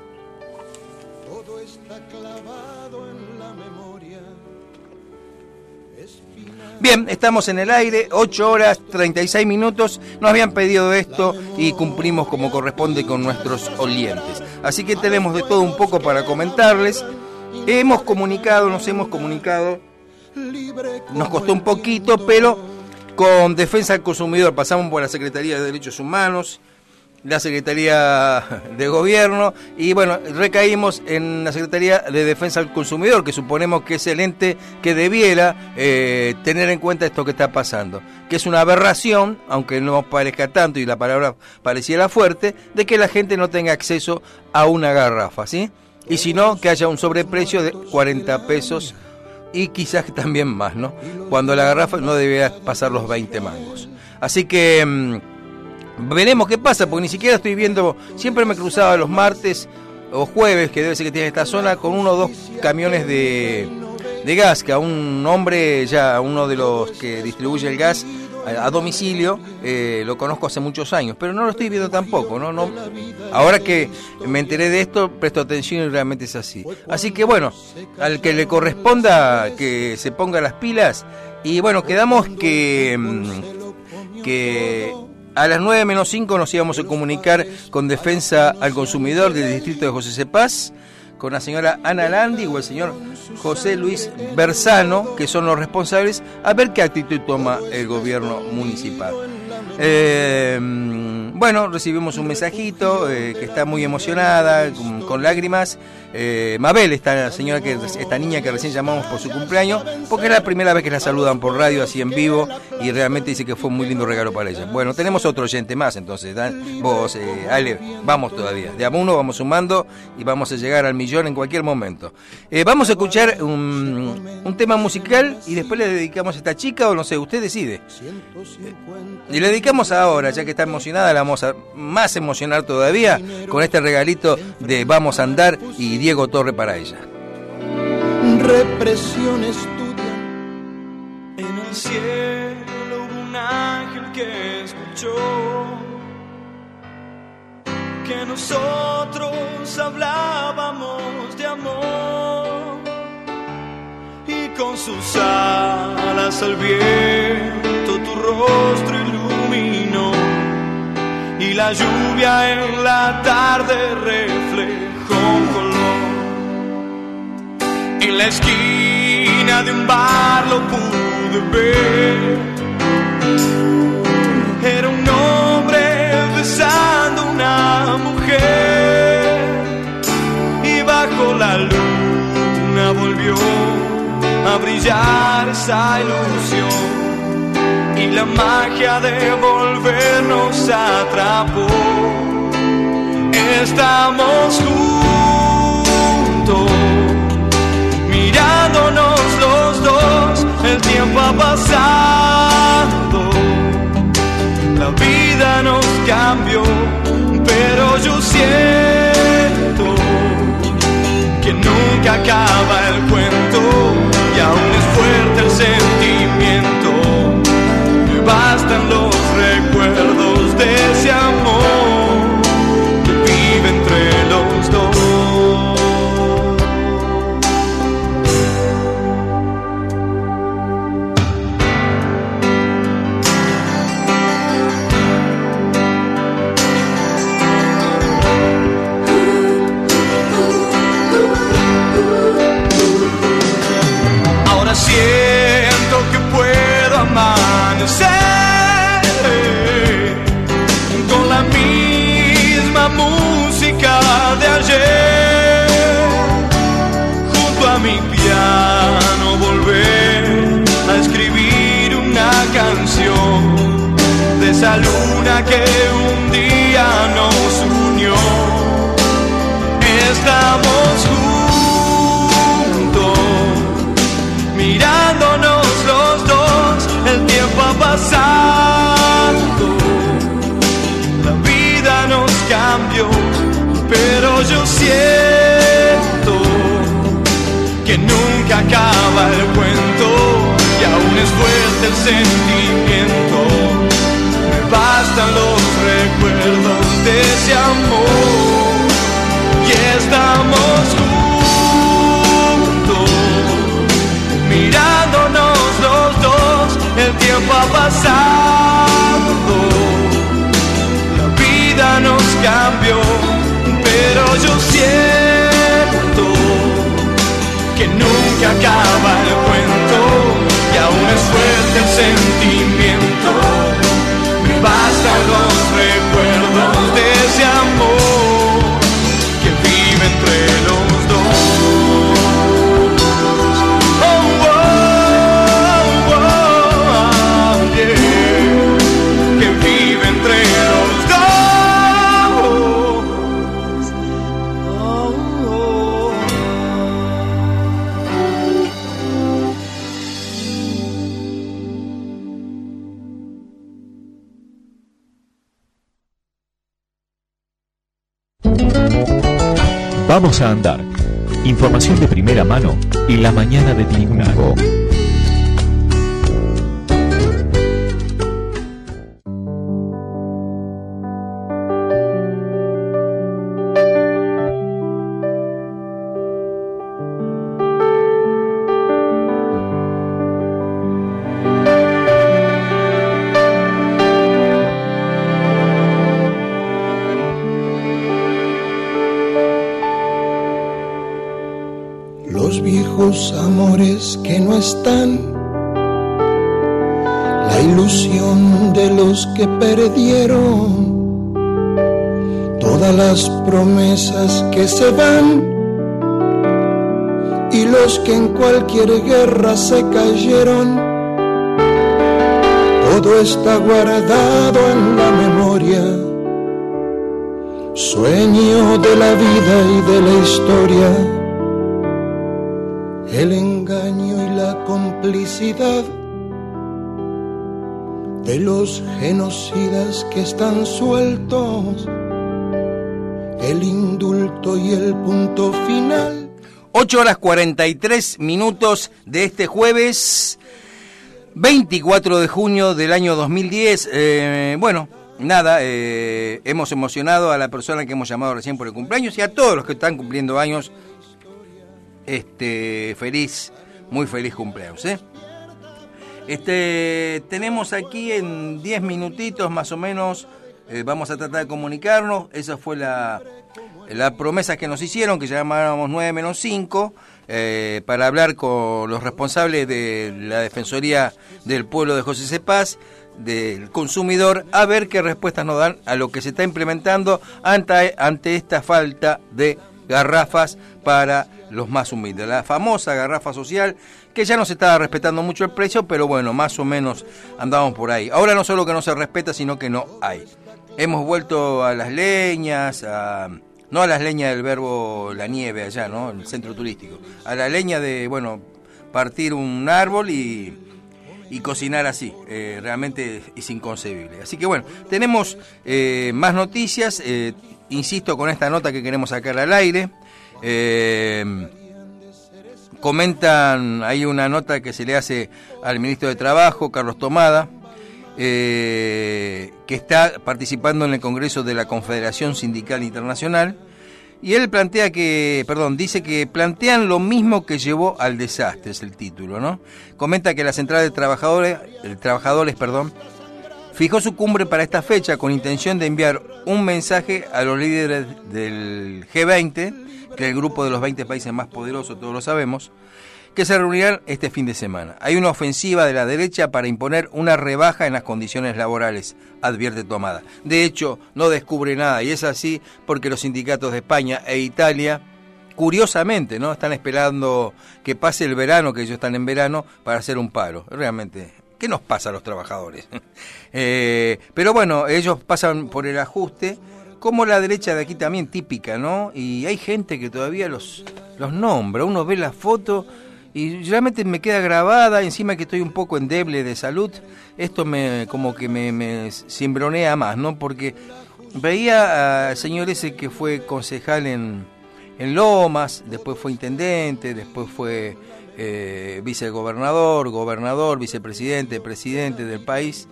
Bien, estamos en el aire, ocho horas treinta y seis minutos, nos habían pedido esto y cumplimos como corresponde con nuestros oyentes. Así que tenemos de todo un poco para comentarles. Hemos comunicado, nos hemos comunicado, nos costó un poquito, pero con Defensa del Consumidor pasamos por la Secretaría de Derechos Humanos, la Secretaría de Gobierno y bueno, recaímos en la Secretaría de Defensa del Consumidor, que suponemos que es el ente que debiera eh, tener en cuenta esto que está pasando, que es una aberración, aunque no parezca tanto y la palabra pareciera fuerte, de que la gente no tenga acceso a una garrafa, ¿sí? Y si no, que haya un sobreprecio de cuarenta pesos y quizás también más, ¿no? Cuando la garrafa no debería pasar los veinte mangos. Así que mmm, veremos qué pasa, porque ni siquiera estoy viendo, siempre me cruzaba los martes o jueves, que debe ser que tiene esta zona, con uno o dos camiones de, de gas, que a un hombre, ya uno de los que distribuye el gas a, a domicilio, eh, lo conozco hace muchos años, pero no lo estoy viendo tampoco, ¿no? no Ahora que me enteré de esto, presto atención y realmente es así. Así que bueno, al que le corresponda que se ponga las pilas, y bueno, quedamos que... que a las nueve menos cinco nos íbamos a comunicar con Defensa al Consumidor del distrito de José Cepaz, con la señora Ana Landi o el señor José Luis Bersano, que son los responsables, a ver qué actitud toma el gobierno municipal. Eh, bueno, recibimos un mensajito eh, que está muy emocionada, con, con lágrimas. Eh, Mabel, esta señora que esta niña que recién llamamos por su cumpleaños, porque es la primera vez que la saludan por radio así en vivo y realmente dice que fue un muy lindo regalo para ella. Bueno, tenemos otro oyente más, entonces, Dan, vos, eh, Ale, vamos todavía. De a uno vamos sumando y vamos a llegar al millón en cualquier momento. Eh, vamos a escuchar un, un tema musical y después le dedicamos a esta chica o no sé, usted decide. Eh, y le dedicamos ahora, ya que está emocionada, la vamos a más emocionar todavía con este regalito de Vamos a Andar y Diego Torre para ella. Represión estudia. En el cielo hubo un ángel que escuchó que nosotros hablábamos de amor y con sus alas al viento tu rostro iluminó y la lluvia en la tarde reflejó un color. En la esquina de un bar lo pude ver. Era un hombre besando a una mujer y bajo la luna volvió a brillar esa ilusión. Y la magia de volvernos atrapó. Estamos juntos, mirándonos los dos. El tiempo ha pasado, la vida nos cambió, pero yo siento que nunca acaba el cuento y aún es fuerte el sentimiento. Bastan los recuerdos de ese amor que vive entre los dos. Ahora siento que puedo amanecer con la misma esa luna que un día nos unió. Estamos juntos, mirándonos los dos, el tiempo ha pasado, la vida nos cambió, pero yo siento que nunca acaba el cuento y aún es fuerte el sentimiento. Me bastan los recuerdos de ese amor y estamos juntos, mirándonos los dos, el tiempo ha pasado, la vida nos cambió, pero yo siento que nunca acaba el cuento y aún es fuerte el sentimiento. Me bastan los recuerdos de ese amor que vive entre los dos. Oh, oh, oh, yeah. Que vive entre los dos. Vamos a andar. Información de primera mano en la mañana de Tingunaco. Los viejos amores que no están, la ilusión de los que perdieron, todas las promesas que se van y los que en cualquier guerra se cayeron. Todo está guardado en la memoria, sueño de la vida y de la historia. El engaño y la complicidad de los genocidas que están sueltos, el indulto y el punto final. ocho horas cuarenta y tres minutos de este jueves veinticuatro de junio del año dos mil diez. Eh, bueno, nada, eh, hemos emocionado a la persona que hemos llamado recién por el cumpleaños y a todos los que están cumpliendo años. Este, feliz, muy feliz cumpleaños, ¿eh? Este, tenemos aquí en diez minutitos más o menos, eh, vamos a tratar de comunicarnos. Esa fue la, la promesa que nos hicieron, que llamáramos nueve menos cinco, eh, para hablar con los responsables de la Defensoría del Pueblo de José Cepaz, del consumidor, a ver qué respuestas nos dan a lo que se está implementando ante, ante esta falta de garrafas para los más humildes, la famosa garrafa social, que ya no se estaba respetando mucho el precio, pero bueno, más o menos andamos por ahí. Ahora no solo que no se respeta, sino que no hay. Hemos vuelto a las leñas, a, no a las leñas del verbo la nieve allá, ¿no? En el centro turístico, a la leña de, bueno, partir un árbol y, y cocinar así. Eh, realmente es inconcebible. Así que bueno, tenemos eh, más noticias. Eh, insisto con esta nota que queremos sacar al aire. Eh, comentan, hay una nota que se le hace al ministro de Trabajo, Carlos Tomada, eh, que está participando en el Congreso de la Confederación Sindical Internacional, y él plantea que, perdón, dice que plantean lo mismo que llevó al desastre, es el título, ¿no? Comenta que la Central de Trabajadores, eh, Trabajadores, perdón, fijó su cumbre para esta fecha con intención de enviar un mensaje a los líderes del G veinte, que es el grupo de los veinte países más poderosos, todos lo sabemos, que se reunirán este fin de semana. Hay una ofensiva de la derecha para imponer una rebaja en las condiciones laborales, advierte Tomada. De hecho, no descubre nada, y es así porque los sindicatos de España e Italia, curiosamente, ¿no?, están esperando que pase el verano, que ellos están en verano, para hacer un paro. Realmente ¿Qué nos pasa a los trabajadores? eh, pero bueno, ellos pasan por el ajuste, como la derecha de aquí también típica, ¿no? Y hay gente que todavía los, los nombra, uno ve la foto y realmente me queda grabada, encima que estoy un poco endeble de salud, esto me como que me, me cimbronea más, ¿no? Porque veía al señor ese que fue concejal en, en Lomas, después fue intendente, después fue eh, vicegobernador, gobernador, vicepresidente, presidente del país,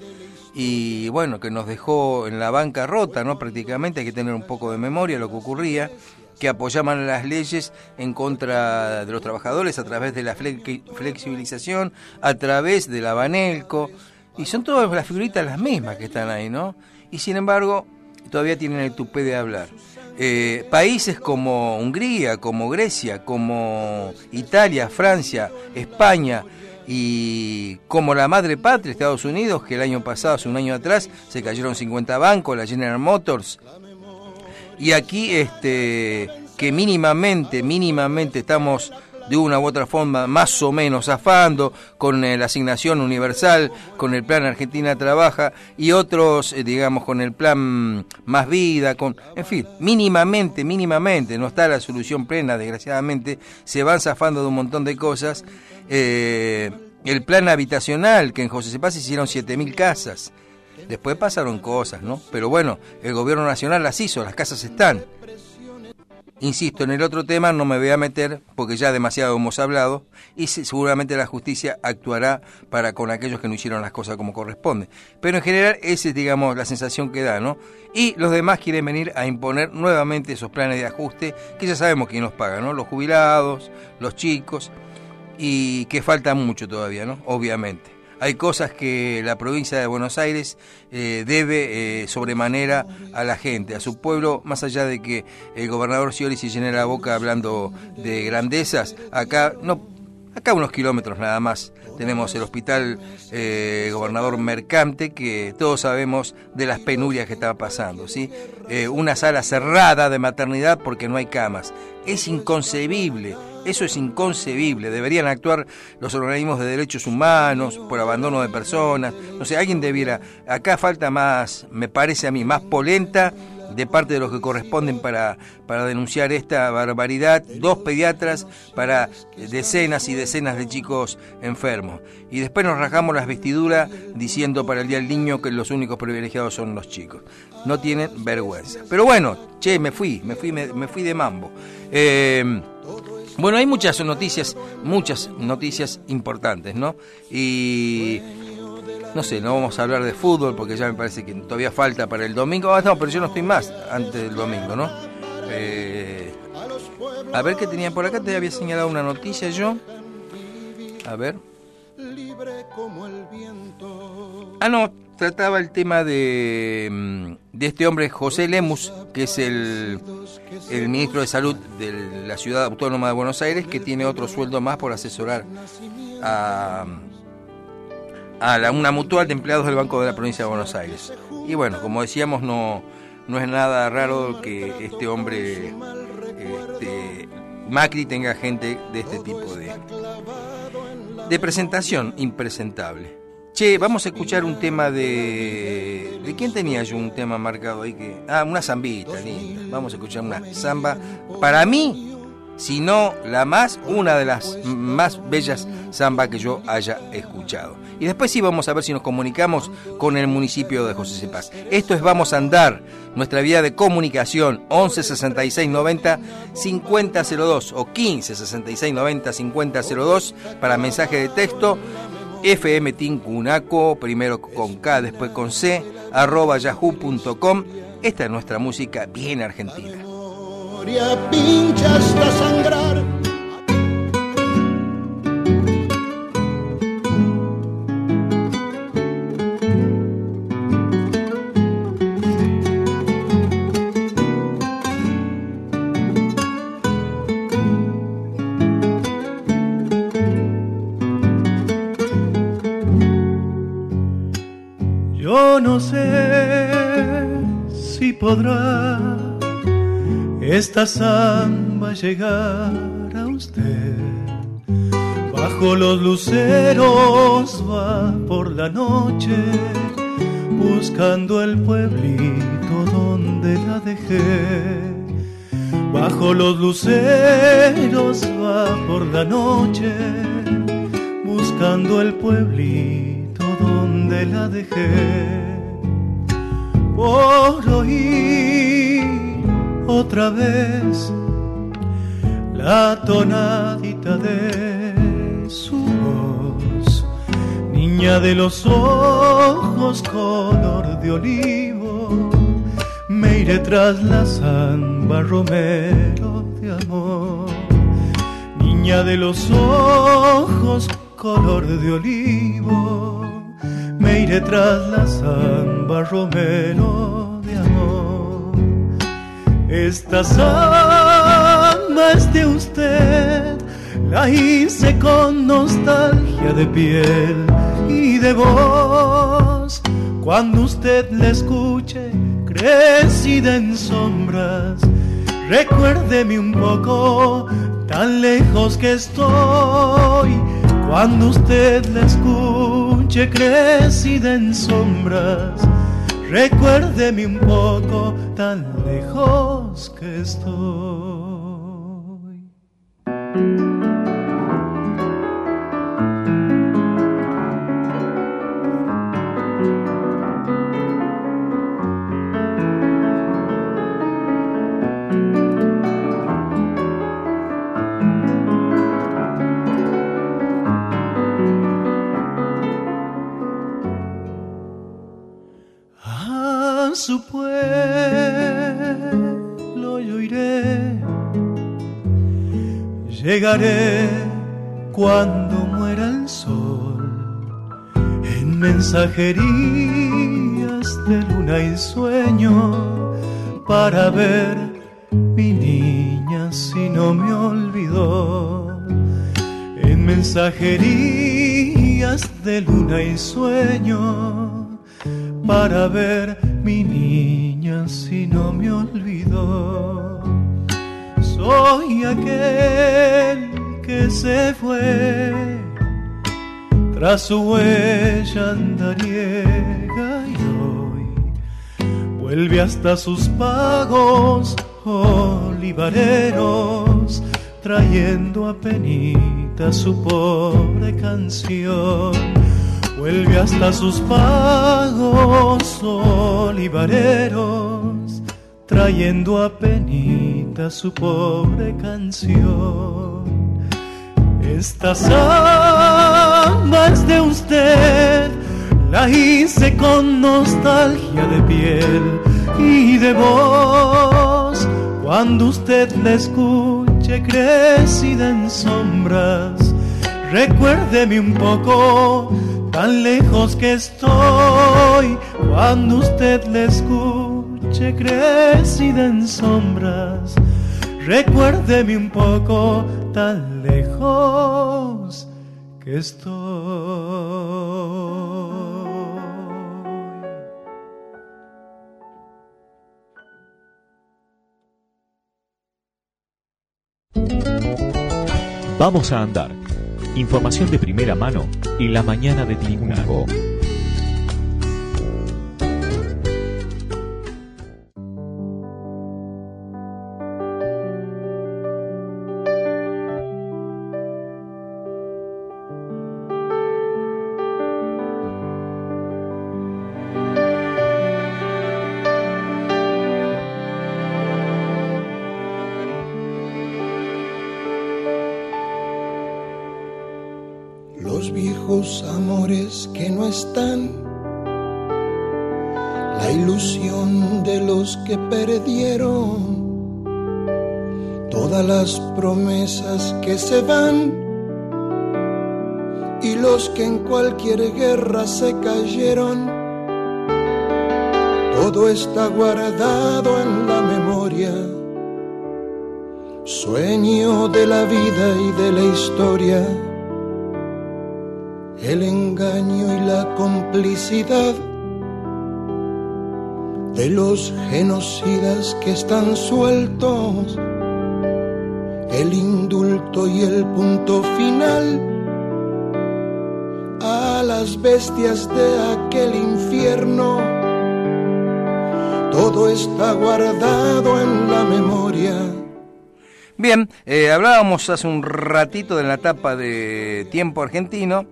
y bueno, que nos dejó en la bancarrota, ¿no? Prácticamente hay que tener un poco de memoria lo que ocurría, que apoyaban las leyes en contra de los trabajadores a través de la flexibilización, a través de la Banelco, y son todas las figuritas las mismas que están ahí, ¿no? Y sin embargo, todavía tienen el tupé de hablar. Eh, países como Hungría, como Grecia, como Italia, Francia, España y como la madre patria, Estados Unidos, que el año pasado, hace un año atrás, se cayeron cincuenta bancos, la General Motors. Y aquí, este, que mínimamente, mínimamente estamos de una u otra forma más o menos zafando con eh, la asignación universal, con el plan Argentina Trabaja y otros, eh, digamos, con el plan Más Vida, con, en fin, mínimamente, mínimamente, no está la solución plena, desgraciadamente, se van zafando de un montón de cosas. Eh, el plan habitacional, que en José Cepaz se hicieron siete mil casas. Después pasaron cosas, ¿no? Pero bueno, el gobierno nacional las hizo, las casas están. Insisto, en el otro tema no me voy a meter, porque ya demasiado hemos hablado, y seguramente la justicia actuará para con aquellos que no hicieron las cosas como corresponde. Pero en general, esa es, digamos, la sensación que da, ¿no? Y los demás quieren venir a imponer nuevamente esos planes de ajuste, que ya sabemos quién los paga, ¿no? Los jubilados, los chicos, y que falta mucho todavía, ¿no? Obviamente. Hay cosas que la provincia de Buenos Aires eh, debe eh, sobremanera a la gente, a su pueblo, más allá de que el gobernador Scioli se llene la boca hablando de grandezas. Acá, no, acá unos kilómetros nada más, tenemos el hospital eh, Gobernador Mercante, que todos sabemos de las penurias que está pasando, ¿sí? Eh, una sala cerrada de maternidad porque no hay camas. Es inconcebible. Eso es inconcebible. Deberían actuar los organismos de derechos humanos por abandono de personas. No sé, alguien debiera... Acá falta más, me parece a mí, más polenta de parte de los que corresponden para, para denunciar esta barbaridad. Dos pediatras para decenas y decenas de chicos enfermos. Y después nos rajamos las vestiduras diciendo para el Día del Niño que los únicos privilegiados son los chicos. No tienen vergüenza. Pero bueno, che, me fui, me fui, me, me fui de mambo. Eh... Bueno, hay muchas noticias, muchas noticias importantes, ¿no? Y no sé, no vamos a hablar de fútbol porque ya me parece que todavía falta para el domingo. Ah, no, pero yo no estoy más antes del domingo, ¿no? Eh, a ver qué tenía por acá, te había señalado una noticia yo. A ver. Ah, no, trataba el tema de, de este hombre José Lemus, que es el, el ministro de Salud de la Ciudad Autónoma de Buenos Aires, que tiene otro sueldo más por asesorar a, a la, una mutual de empleados del Banco de la Provincia de Buenos Aires. Y bueno, como decíamos, no, no es nada raro que este hombre, este, Macri, tenga gente de este tipo de, de presentación impresentable. Che, vamos a escuchar un tema de... ¿De quién tenía yo un tema marcado ahí? que Ah, una zambita linda. Vamos a escuchar una zamba. Para mí, si no la más, una de las más bellas zambas que yo haya escuchado. Y después sí vamos a ver si nos comunicamos con el municipio de José Cepaz. Esto es Vamos a Andar, nuestra vía de comunicación, once sesenta y seis noventa cincuenta cero dos o quince sesenta y seis noventa cincuenta cero dos para mensaje de texto. F M Tincunaco, primero con K, después con C, arroba yahoo punto com. Esta es nuestra música bien argentina. Pincha hasta sangrar. Yo no sé si podrá esta samba llegar a usted. Bajo los luceros va por la noche, buscando el pueblito donde la dejé. Bajo los luceros va por la noche, buscando el pueblito donde la dejé. Por oír otra vez la tonadita de su voz, niña de los ojos color de olivo, me iré tras la samba romero de amor. Niña de los ojos color de olivo, me iré tras la samba romero de amor. Esta samba es de usted, la hice con nostalgia de piel y de voz. Cuando usted la escuche, crecida en sombras, recuérdeme un poco, tan lejos que estoy. Cuando usted la escuche, crecida en sombras, recuérdeme un poco, tan lejos que estoy. Su pueblo yo iré, llegaré cuando muera el sol, en mensajerías de luna y sueño, para ver mi niña si no me olvidó. En mensajerías de luna y sueño, para ver mi niña si no me olvidó. Soy aquel que se fue tras su huella andariega y hoy vuelve hasta sus pagos olivareros, trayendo a penita su pobre canción. Vuelve hasta sus pagos olivareros, trayendo a penita su pobre canción. Esta samba es de usted, la hice con nostalgia de piel y de voz. Cuando usted la escuche, crecida en sombras, recuérdeme un poco, tan lejos que estoy. Cuando usted la escuche, crecida en sombras, recuérdeme un poco, tan lejos que estoy. Vamos a andar. Información de primera mano en la mañana de Tincunaco. Los viejos amores que no están, la ilusión de los que perdieron, todas las promesas que se van y los que en cualquier guerra se cayeron. Todo está guardado en la memoria, sueño de la vida y de la historia. El engaño y la complicidad de los genocidas que están sueltos, el indulto y el punto final las bestias de aquel infierno. Todo está guardado en la memoria. Bien, eh, hablábamos hace un ratito de la etapa de Tiempo Argentino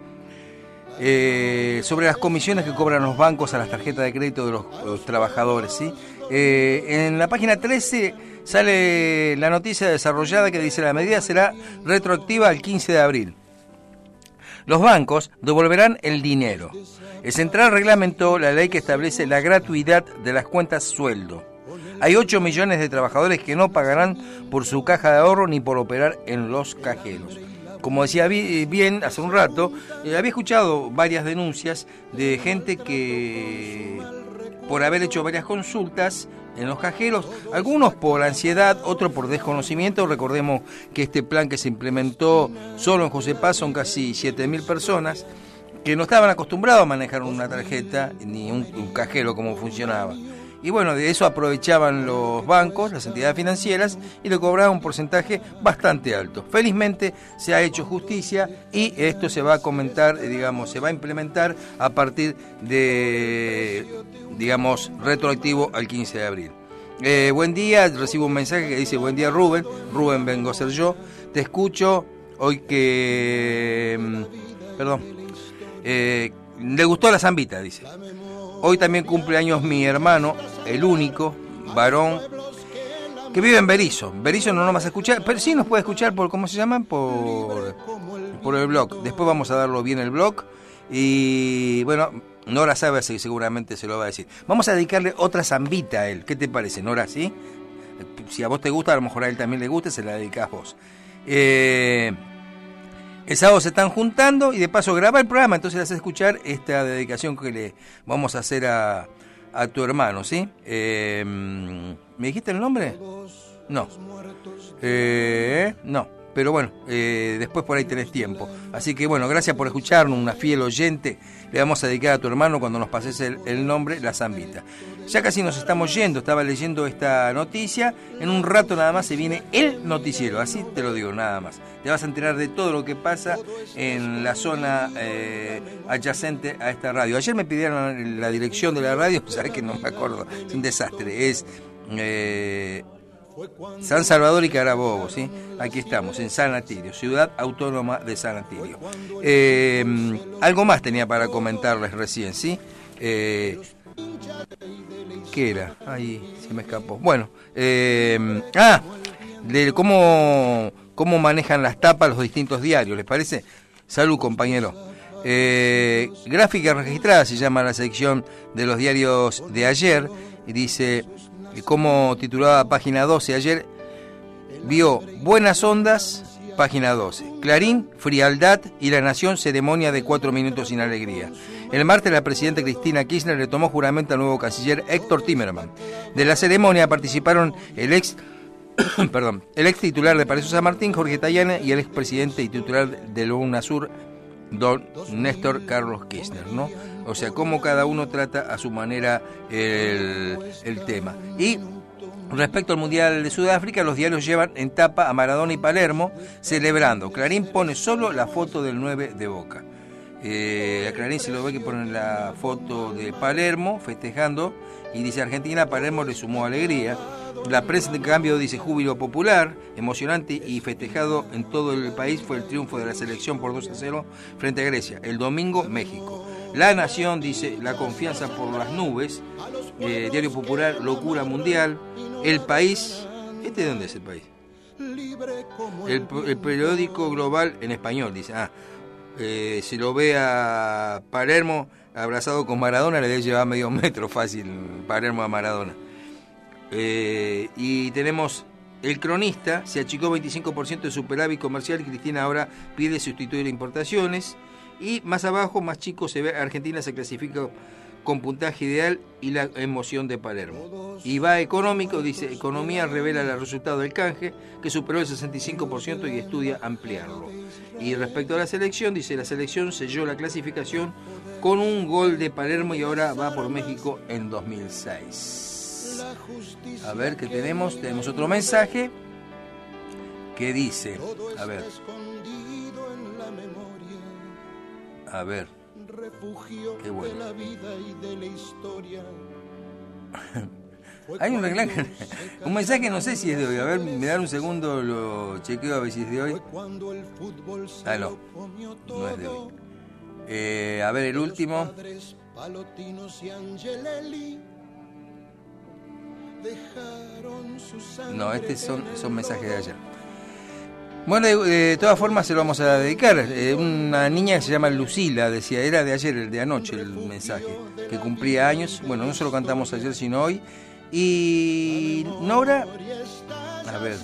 eh, sobre las comisiones que cobran los bancos a las tarjetas de crédito de los, los trabajadores, ¿sí? Eh, en la página trece sale la noticia desarrollada que dice: la medida será retroactiva al quince de abril. Los bancos devolverán el dinero. El Central reglamentó la ley que establece la gratuidad de las cuentas sueldo. Hay ocho millones de trabajadores que no pagarán por su caja de ahorro ni por operar en los cajeros. Como decía bien hace un rato, eh, había escuchado varias denuncias de gente que, por haber hecho varias consultas en los cajeros, algunos por ansiedad, otros por desconocimiento. Recordemos que este plan que se implementó solo en José Paz son casi siete mil personas que no estaban acostumbrados a manejar una tarjeta ni un, un cajero como funcionaba. Y bueno, de eso aprovechaban los bancos, las entidades financieras, y le cobraban un porcentaje bastante alto. Felizmente se ha hecho justicia y esto se va a comentar, digamos, se va a implementar a partir de, digamos, retroactivo al quince de abril. Eh, buen día, recibo un mensaje que dice: buen día Rubén, Rubén vengo a ser yo, te escucho hoy que... Perdón, eh, le gustó la zambita, dice. Hoy también cumple años mi hermano, el único varón que vive en Berizo. Berizo no nos vas a escuchar, pero sí nos puede escuchar por, ¿cómo se llama? Por, por el blog. Después vamos a darlo bien el blog. Y bueno, Nora sabe, así seguramente se lo va a decir. Vamos a dedicarle otra zambita a él. ¿Qué te parece, Nora? ¿Sí? Si a vos te gusta, a lo mejor a él también le gusta, se la dedicás vos. Eh... El sábado se están juntando y de paso graba el programa, entonces le haces escuchar esta dedicación que le vamos a hacer a, a tu hermano, ¿sí? Eh, ¿Me dijiste el nombre? No. Eh, no, pero bueno, eh, después por ahí tenés tiempo. Así que bueno, gracias por escucharnos, una fiel oyente. Le vamos a dedicar a tu hermano cuando nos pases el, el nombre, la zambita. Ya casi nos estamos yendo, estaba leyendo esta noticia. En un rato nada más se viene el noticiero, así te lo digo, nada más. Te vas a enterar de todo lo que pasa en la zona eh, adyacente a esta radio. Ayer me pidieron la dirección de la radio, sabes que no me acuerdo, es un desastre. Es eh, San Salvador y Carabobo, ¿sí? Aquí estamos, en San Atilio, ciudad autónoma de San Atilio. Eh, algo más tenía para comentarles recién, ¿sí? Eh, ¿Qué era? Ahí se me escapó. Bueno, eh, ah, de cómo, cómo manejan las tapas los distintos diarios, ¿les parece? Salud, compañero. Eh, gráfica registrada se llama la sección de los diarios de ayer, y dice, como titulaba página doce ayer, vio buenas ondas, página doce. Clarín, frialdad, y La Nación, ceremonia de cuatro minutos sin alegría. El martes la presidenta Cristina Kirchner le tomó juramento al nuevo canciller Héctor Timerman. De la ceremonia participaron el ex perdón, el ex titular de Palacio San Martín, Jorge Tayana, y el ex presidente y titular de UNASUR, don Néstor Carlos Kirchner, ¿no? O sea, cómo cada uno trata a su manera el, el tema. Y respecto al Mundial de Sudáfrica, los diarios llevan en tapa a Maradona y Palermo celebrando. Clarín pone solo la foto del nueve de Boca. Eh, a Clarín se lo ve que ponen la foto de Palermo festejando y dice: Argentina, Palermo le sumó alegría. La prensa, en cambio, dice: júbilo popular, emocionante y festejado en todo el país fue el triunfo de la selección por dos a cero frente a Grecia. El domingo, México. La Nación dice: la confianza por las nubes. Eh, Diario Popular, locura mundial. El País, ¿este de dónde es el País? El, el periódico global en español, dice, ah, eh, si lo ve a Palermo abrazado con Maradona, le debe llevar medio metro fácil Palermo a Maradona. Eh, y tenemos El Cronista, se achicó veinticinco por ciento de superávit comercial y Cristina ahora pide sustituir importaciones. Y más abajo, más chico, se ve Argentina se clasifica con puntaje ideal y la emoción de Palermo. Y va económico, dice, economía revela el resultado del canje, que superó el sesenta y cinco por ciento y estudia ampliarlo. Y respecto a la selección, dice, la selección selló la clasificación con un gol de Palermo y ahora va por México en dos mil seis. A ver, ¿qué tenemos? Tenemos otro mensaje que dice, a ver, a ver, Qué bueno. De la vida y de la historia. Hay un reclamo, un mensaje, no sé si es de hoy. A ver, me dan un segundo, lo chequeo a ver si es de hoy. Ah, no, no es de hoy. Eh, a ver, el último. No, estos son, son mensajes de ayer. Bueno, de, de todas formas se lo vamos a dedicar. Eh, una niña que se llama Lucila, decía, era de ayer, el de anoche el mensaje, que cumplía años. Bueno, no se lo cantamos ayer, sino hoy. Y Nora, a ver.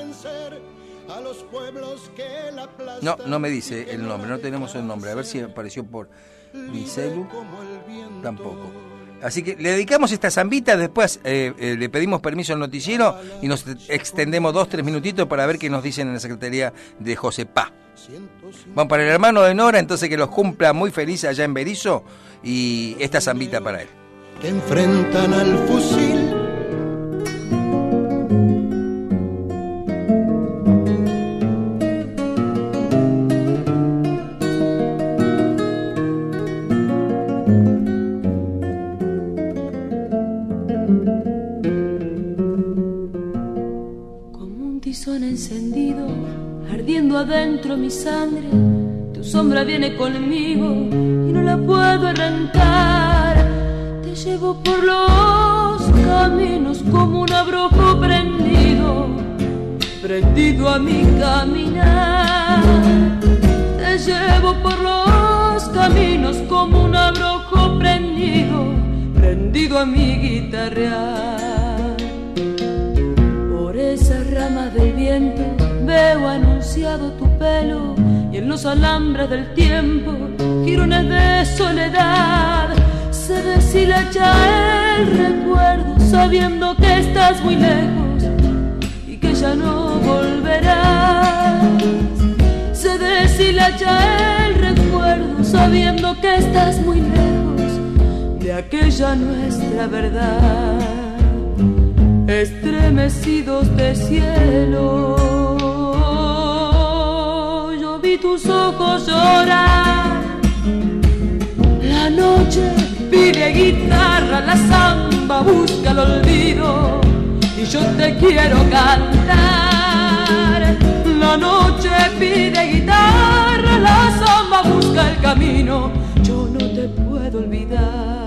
No, no me dice el nombre, no tenemos el nombre. A ver si apareció por mi celu. Tampoco. Así que le dedicamos esta zambita, después eh, eh, le pedimos permiso al noticiero y nos extendemos dos, tres minutitos para ver qué nos dicen en la Secretaría de Josepá. Vamos para el hermano de Nora, entonces que los cumpla muy feliz allá en Berizo, y esta zambita para él. Que enfrentan al fusil. Encendido, ardiendo adentro mi sangre, tu sombra viene conmigo y no la puedo arrancar. Te llevo por los caminos como un abrojo prendido, prendido a mi caminar. Te llevo por los caminos como un abrojo prendido, prendido a mi guitarrear. Esas ramas del viento veo anunciado tu pelo, y en los alambres del tiempo jirones de soledad. Se deshilacha el recuerdo sabiendo que estás muy lejos y que ya no volverás. Se deshilacha el recuerdo sabiendo que estás muy lejos de aquella nuestra verdad. Estremecidos de cielo, yo vi tus ojos llorar. La noche pide guitarra, la samba busca el olvido, y yo te quiero cantar. La noche pide guitarra, la samba busca el camino, yo no te puedo olvidar.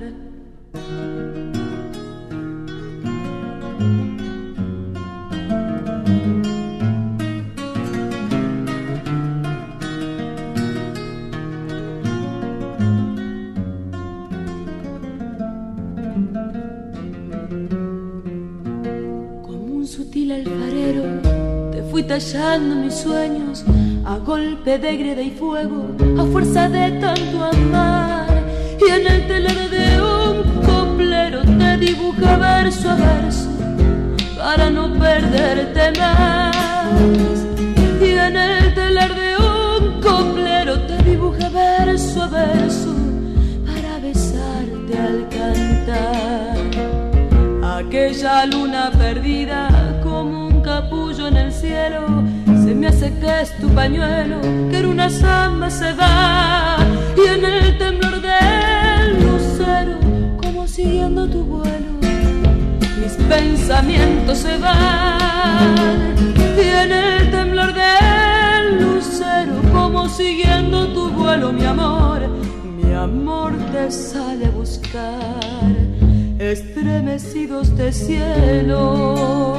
Alfarero, te fui tallando mis sueños a golpe de greda y fuego, a fuerza de tanto amar. Y en el telar de un coplero te dibuja verso a verso para no perderte más. Y en el telar de un coplero te dibuja verso a verso para besarte al cantar. Aquella luna perdida como un capullo en el cielo, se me hace que es tu pañuelo, que en una samba se va. Y en el temblor del lucero, como siguiendo tu vuelo, mis pensamientos se van. Y en el temblor del lucero, como siguiendo tu vuelo, mi amor, mi amor te sale a buscar. Estremecidos de cielo,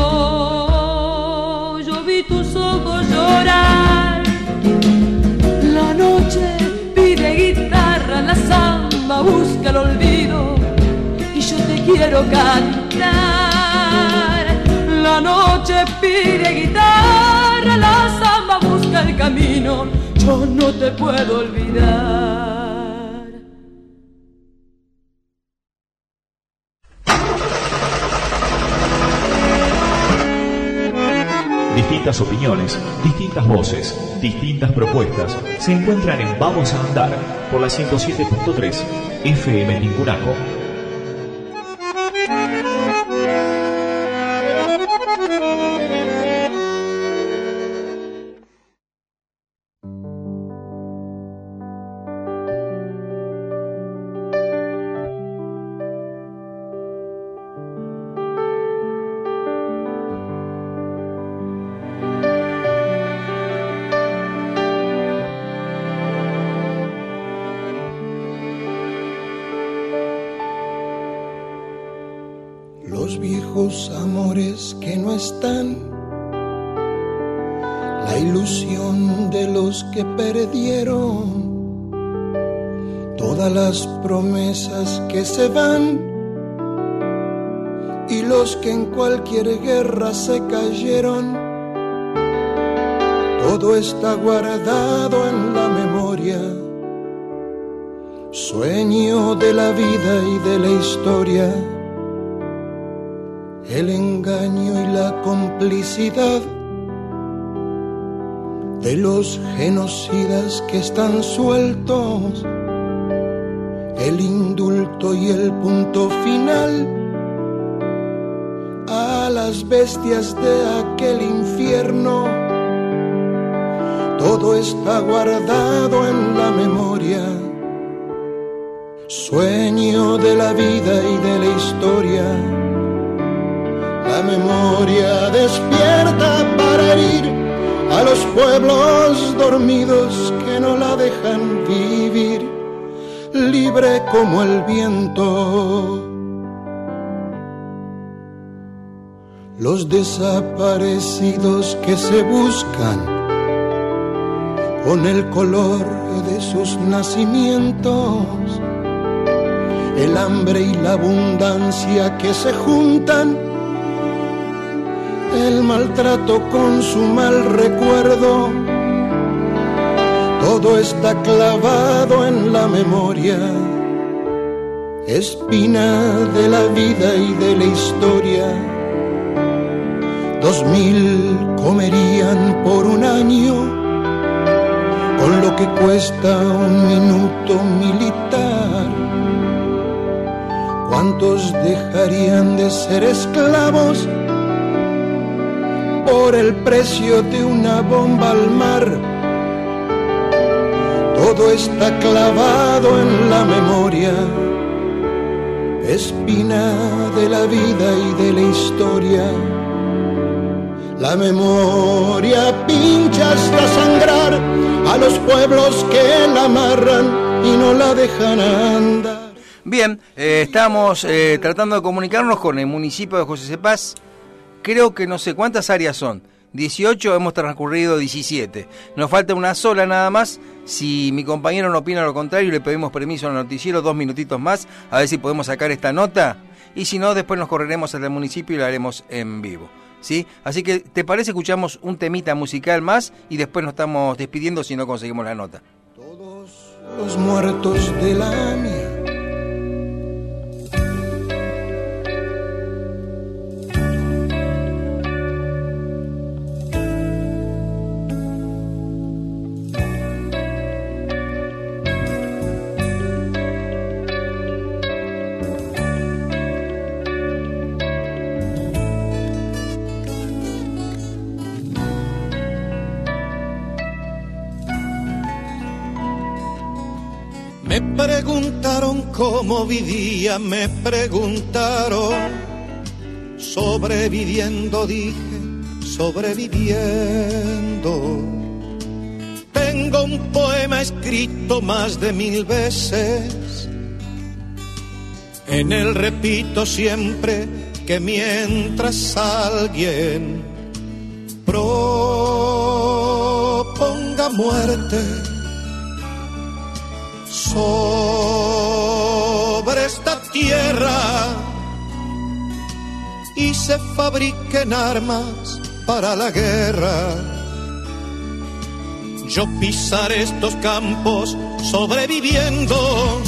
yo vi tus ojos llorar. La noche pide guitarra, la samba busca el olvido, y yo te quiero cantar. La noche pide guitarra, la samba busca el camino, yo no te puedo olvidar. Distintas opiniones, distintas voces, distintas propuestas se encuentran en Vamos a Andar por la ciento siete punto tres F M Tincunaco. los viejos amores que no están, la ilusión de los que perdieron, todas las promesas que se van y los que en cualquier guerra se cayeron. Todo está guardado en la memoria, sueño de la vida y de la historia, el engaño y la complicidad de los genocidas que están sueltos, el indulto y el punto final a las bestias de aquel infierno. Todo está guardado en la memoria, sueño de la vida y de la historia. La memoria despierta para herir a los pueblos dormidos que no la dejan vivir, libre como el viento. Los desaparecidos que se buscan con el color de sus nacimientos, el hambre y la abundancia que se juntan, el maltrato con su mal recuerdo, todo está clavado en la memoria, espina de la vida y de la historia. Dos mil comerían por un año con lo que cuesta un minuto militar. ¿Cuántos dejarían de ser esclavos por el precio de una bomba al mar? Todo está clavado en la memoria, espina de la vida y de la historia. La memoria pincha hasta sangrar a los pueblos que la amarran y no la dejan andar. Bien, eh, estamos eh, tratando de comunicarnos con el municipio de José Cepaz. Creo que no sé cuántas áreas son. dieciocho, hemos transcurrido diecisiete. Nos falta una sola nada más. Si mi compañero no opina lo contrario, le pedimos permiso al noticiero, dos minutitos más, a ver si podemos sacar esta nota. Y si no, después nos correremos hasta el municipio y la haremos en vivo, ¿sí? Así que, ¿te parece? Escuchamos un temita musical más y después nos estamos despidiendo si no conseguimos la nota. Todos los muertos de la mía, me preguntaron cómo vivía, me preguntaron, sobreviviendo, dije, sobreviviendo. Tengo un poema escrito más de mil veces, en él repito siempre que mientras alguien proponga muerte sobre esta tierra y se fabriquen armas para la guerra, yo pisaré estos campos sobreviviendo,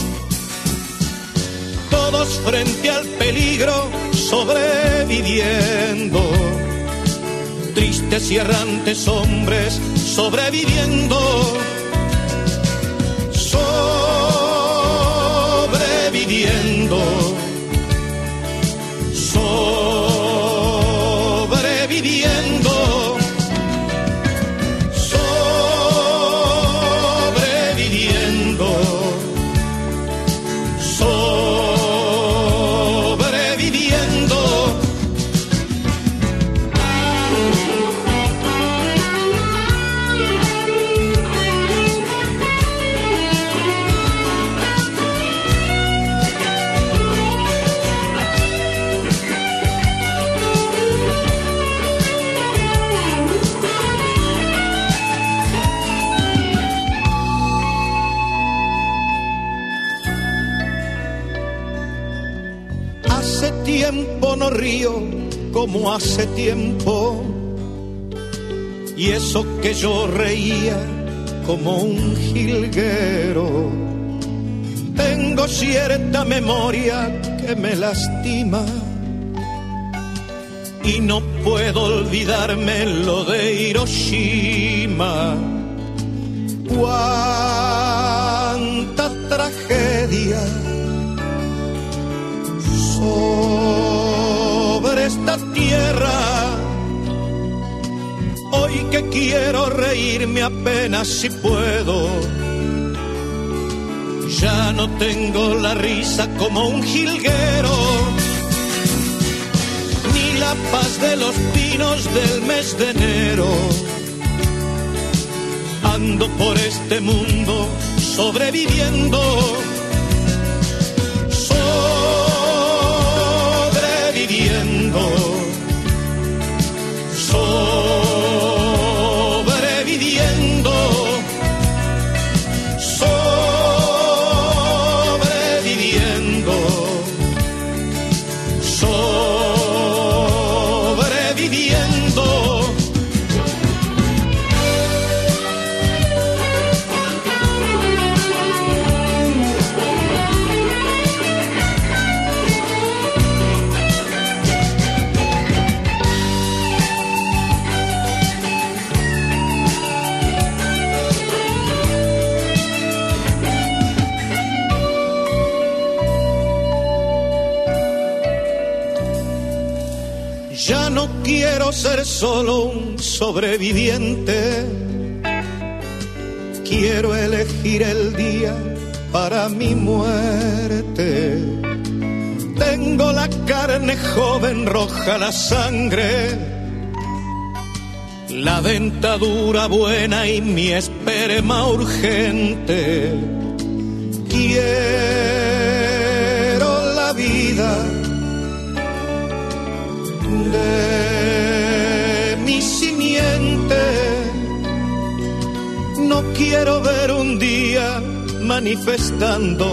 todos frente al peligro sobreviviendo, tristes y errantes hombres sobreviviendo, sobreviviendo, sobreviviendo, sobreviviendo, sobreviviendo. río como hace tiempo, y eso que yo reía como un jilguero. Tengo cierta memoria que me lastima y no puedo olvidarme lo de Hiroshima. Cuánta tragedia sobre esta tierra. Hoy que quiero reírme apenas si puedo, ya no tengo la risa como un jilguero, ni la paz de los pinos del mes de enero. Ando por este mundo sobreviviendo, sobreviviendo, sobreviviendo, sobreviviendo, sobreviviendo. Ya no quiero ser solo un sobreviviente, quiero elegir el día para mi muerte. Tengo la carne joven, roja la sangre, la dentadura buena y mi esperma urgente. Quiero la vida de mi simiente, no quiero ver un día manifestando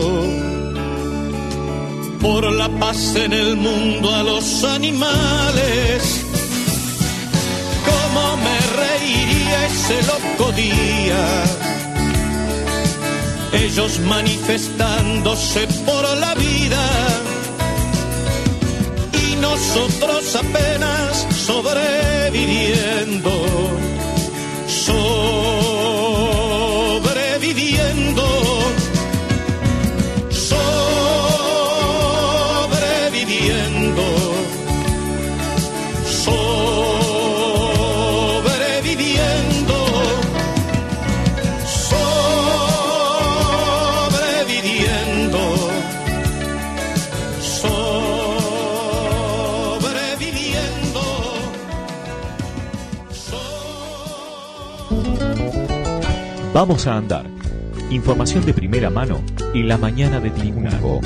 por la paz en el mundo a los animales. Cómo me reiría ese loco día, ellos manifestándose por la vida, nosotros apenas sobreviviendo, sobreviviendo, sobreviviendo, sobreviviendo, sobreviviendo, Vamos a andar. Información de primera mano en la mañana de Tincunaco.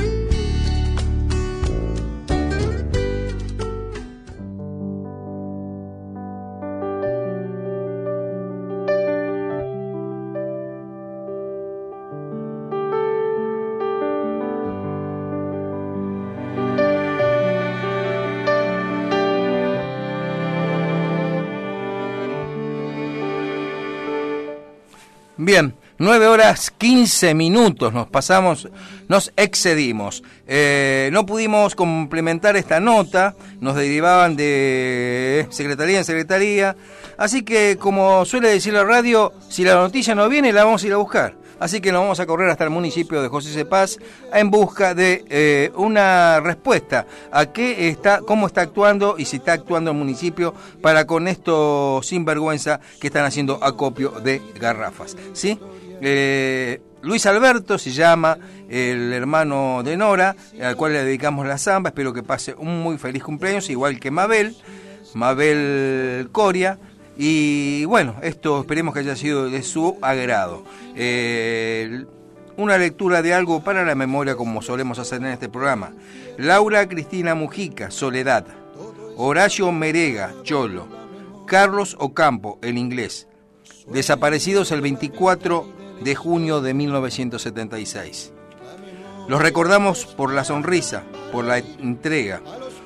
Bien, nueve horas quince minutos nos pasamos, nos excedimos. Eh, no pudimos complementar esta nota, nos derivaban de secretaría en secretaría. Así que, como suele decir la radio, si la noticia no viene, la vamos a ir a buscar. Así que nos vamos a correr hasta el municipio de José C. Paz en busca de eh, una respuesta a qué está, cómo está actuando y si está actuando el municipio para con estos sinvergüenza que están haciendo acopio de garrafas, ¿sí? Eh, Luis Alberto se llama el hermano de Nora, al cual le dedicamos la samba. Espero que pase un muy feliz cumpleaños, igual que Mabel, Mabel Coria. Y bueno, esto esperemos que haya sido de su agrado. Eh, una lectura de algo para la memoria, como solemos hacer en este programa. Laura Cristina Mujica, Soledad. Horacio Merega, Cholo. Carlos Ocampo, el inglés. Desaparecidos el veinticuatro de junio de mil novecientos setenta y seis. Los recordamos por la sonrisa, por la entrega,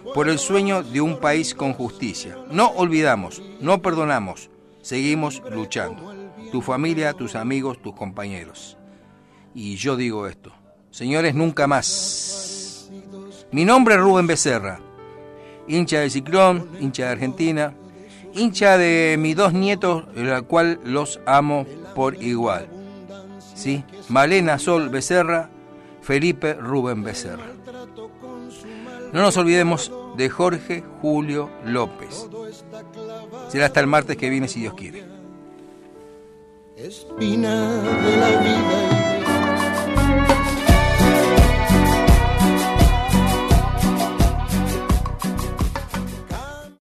por el sueño de un país con justicia. No olvidamos, no perdonamos, seguimos luchando. Tu familia, tus amigos, tus compañeros. Y yo digo esto, señores, nunca más. Mi nombre es Rubén Becerra, hincha de Ciclón, hincha de Argentina, hincha de mis dos nietos, la cual los amo por igual. ¿Sí? Malena Sol Becerra, Felipe Rubén Becerra. No nos olvidemos de Jorge Julio López. Será hasta el martes que viene, si Dios quiere. Espina de la vida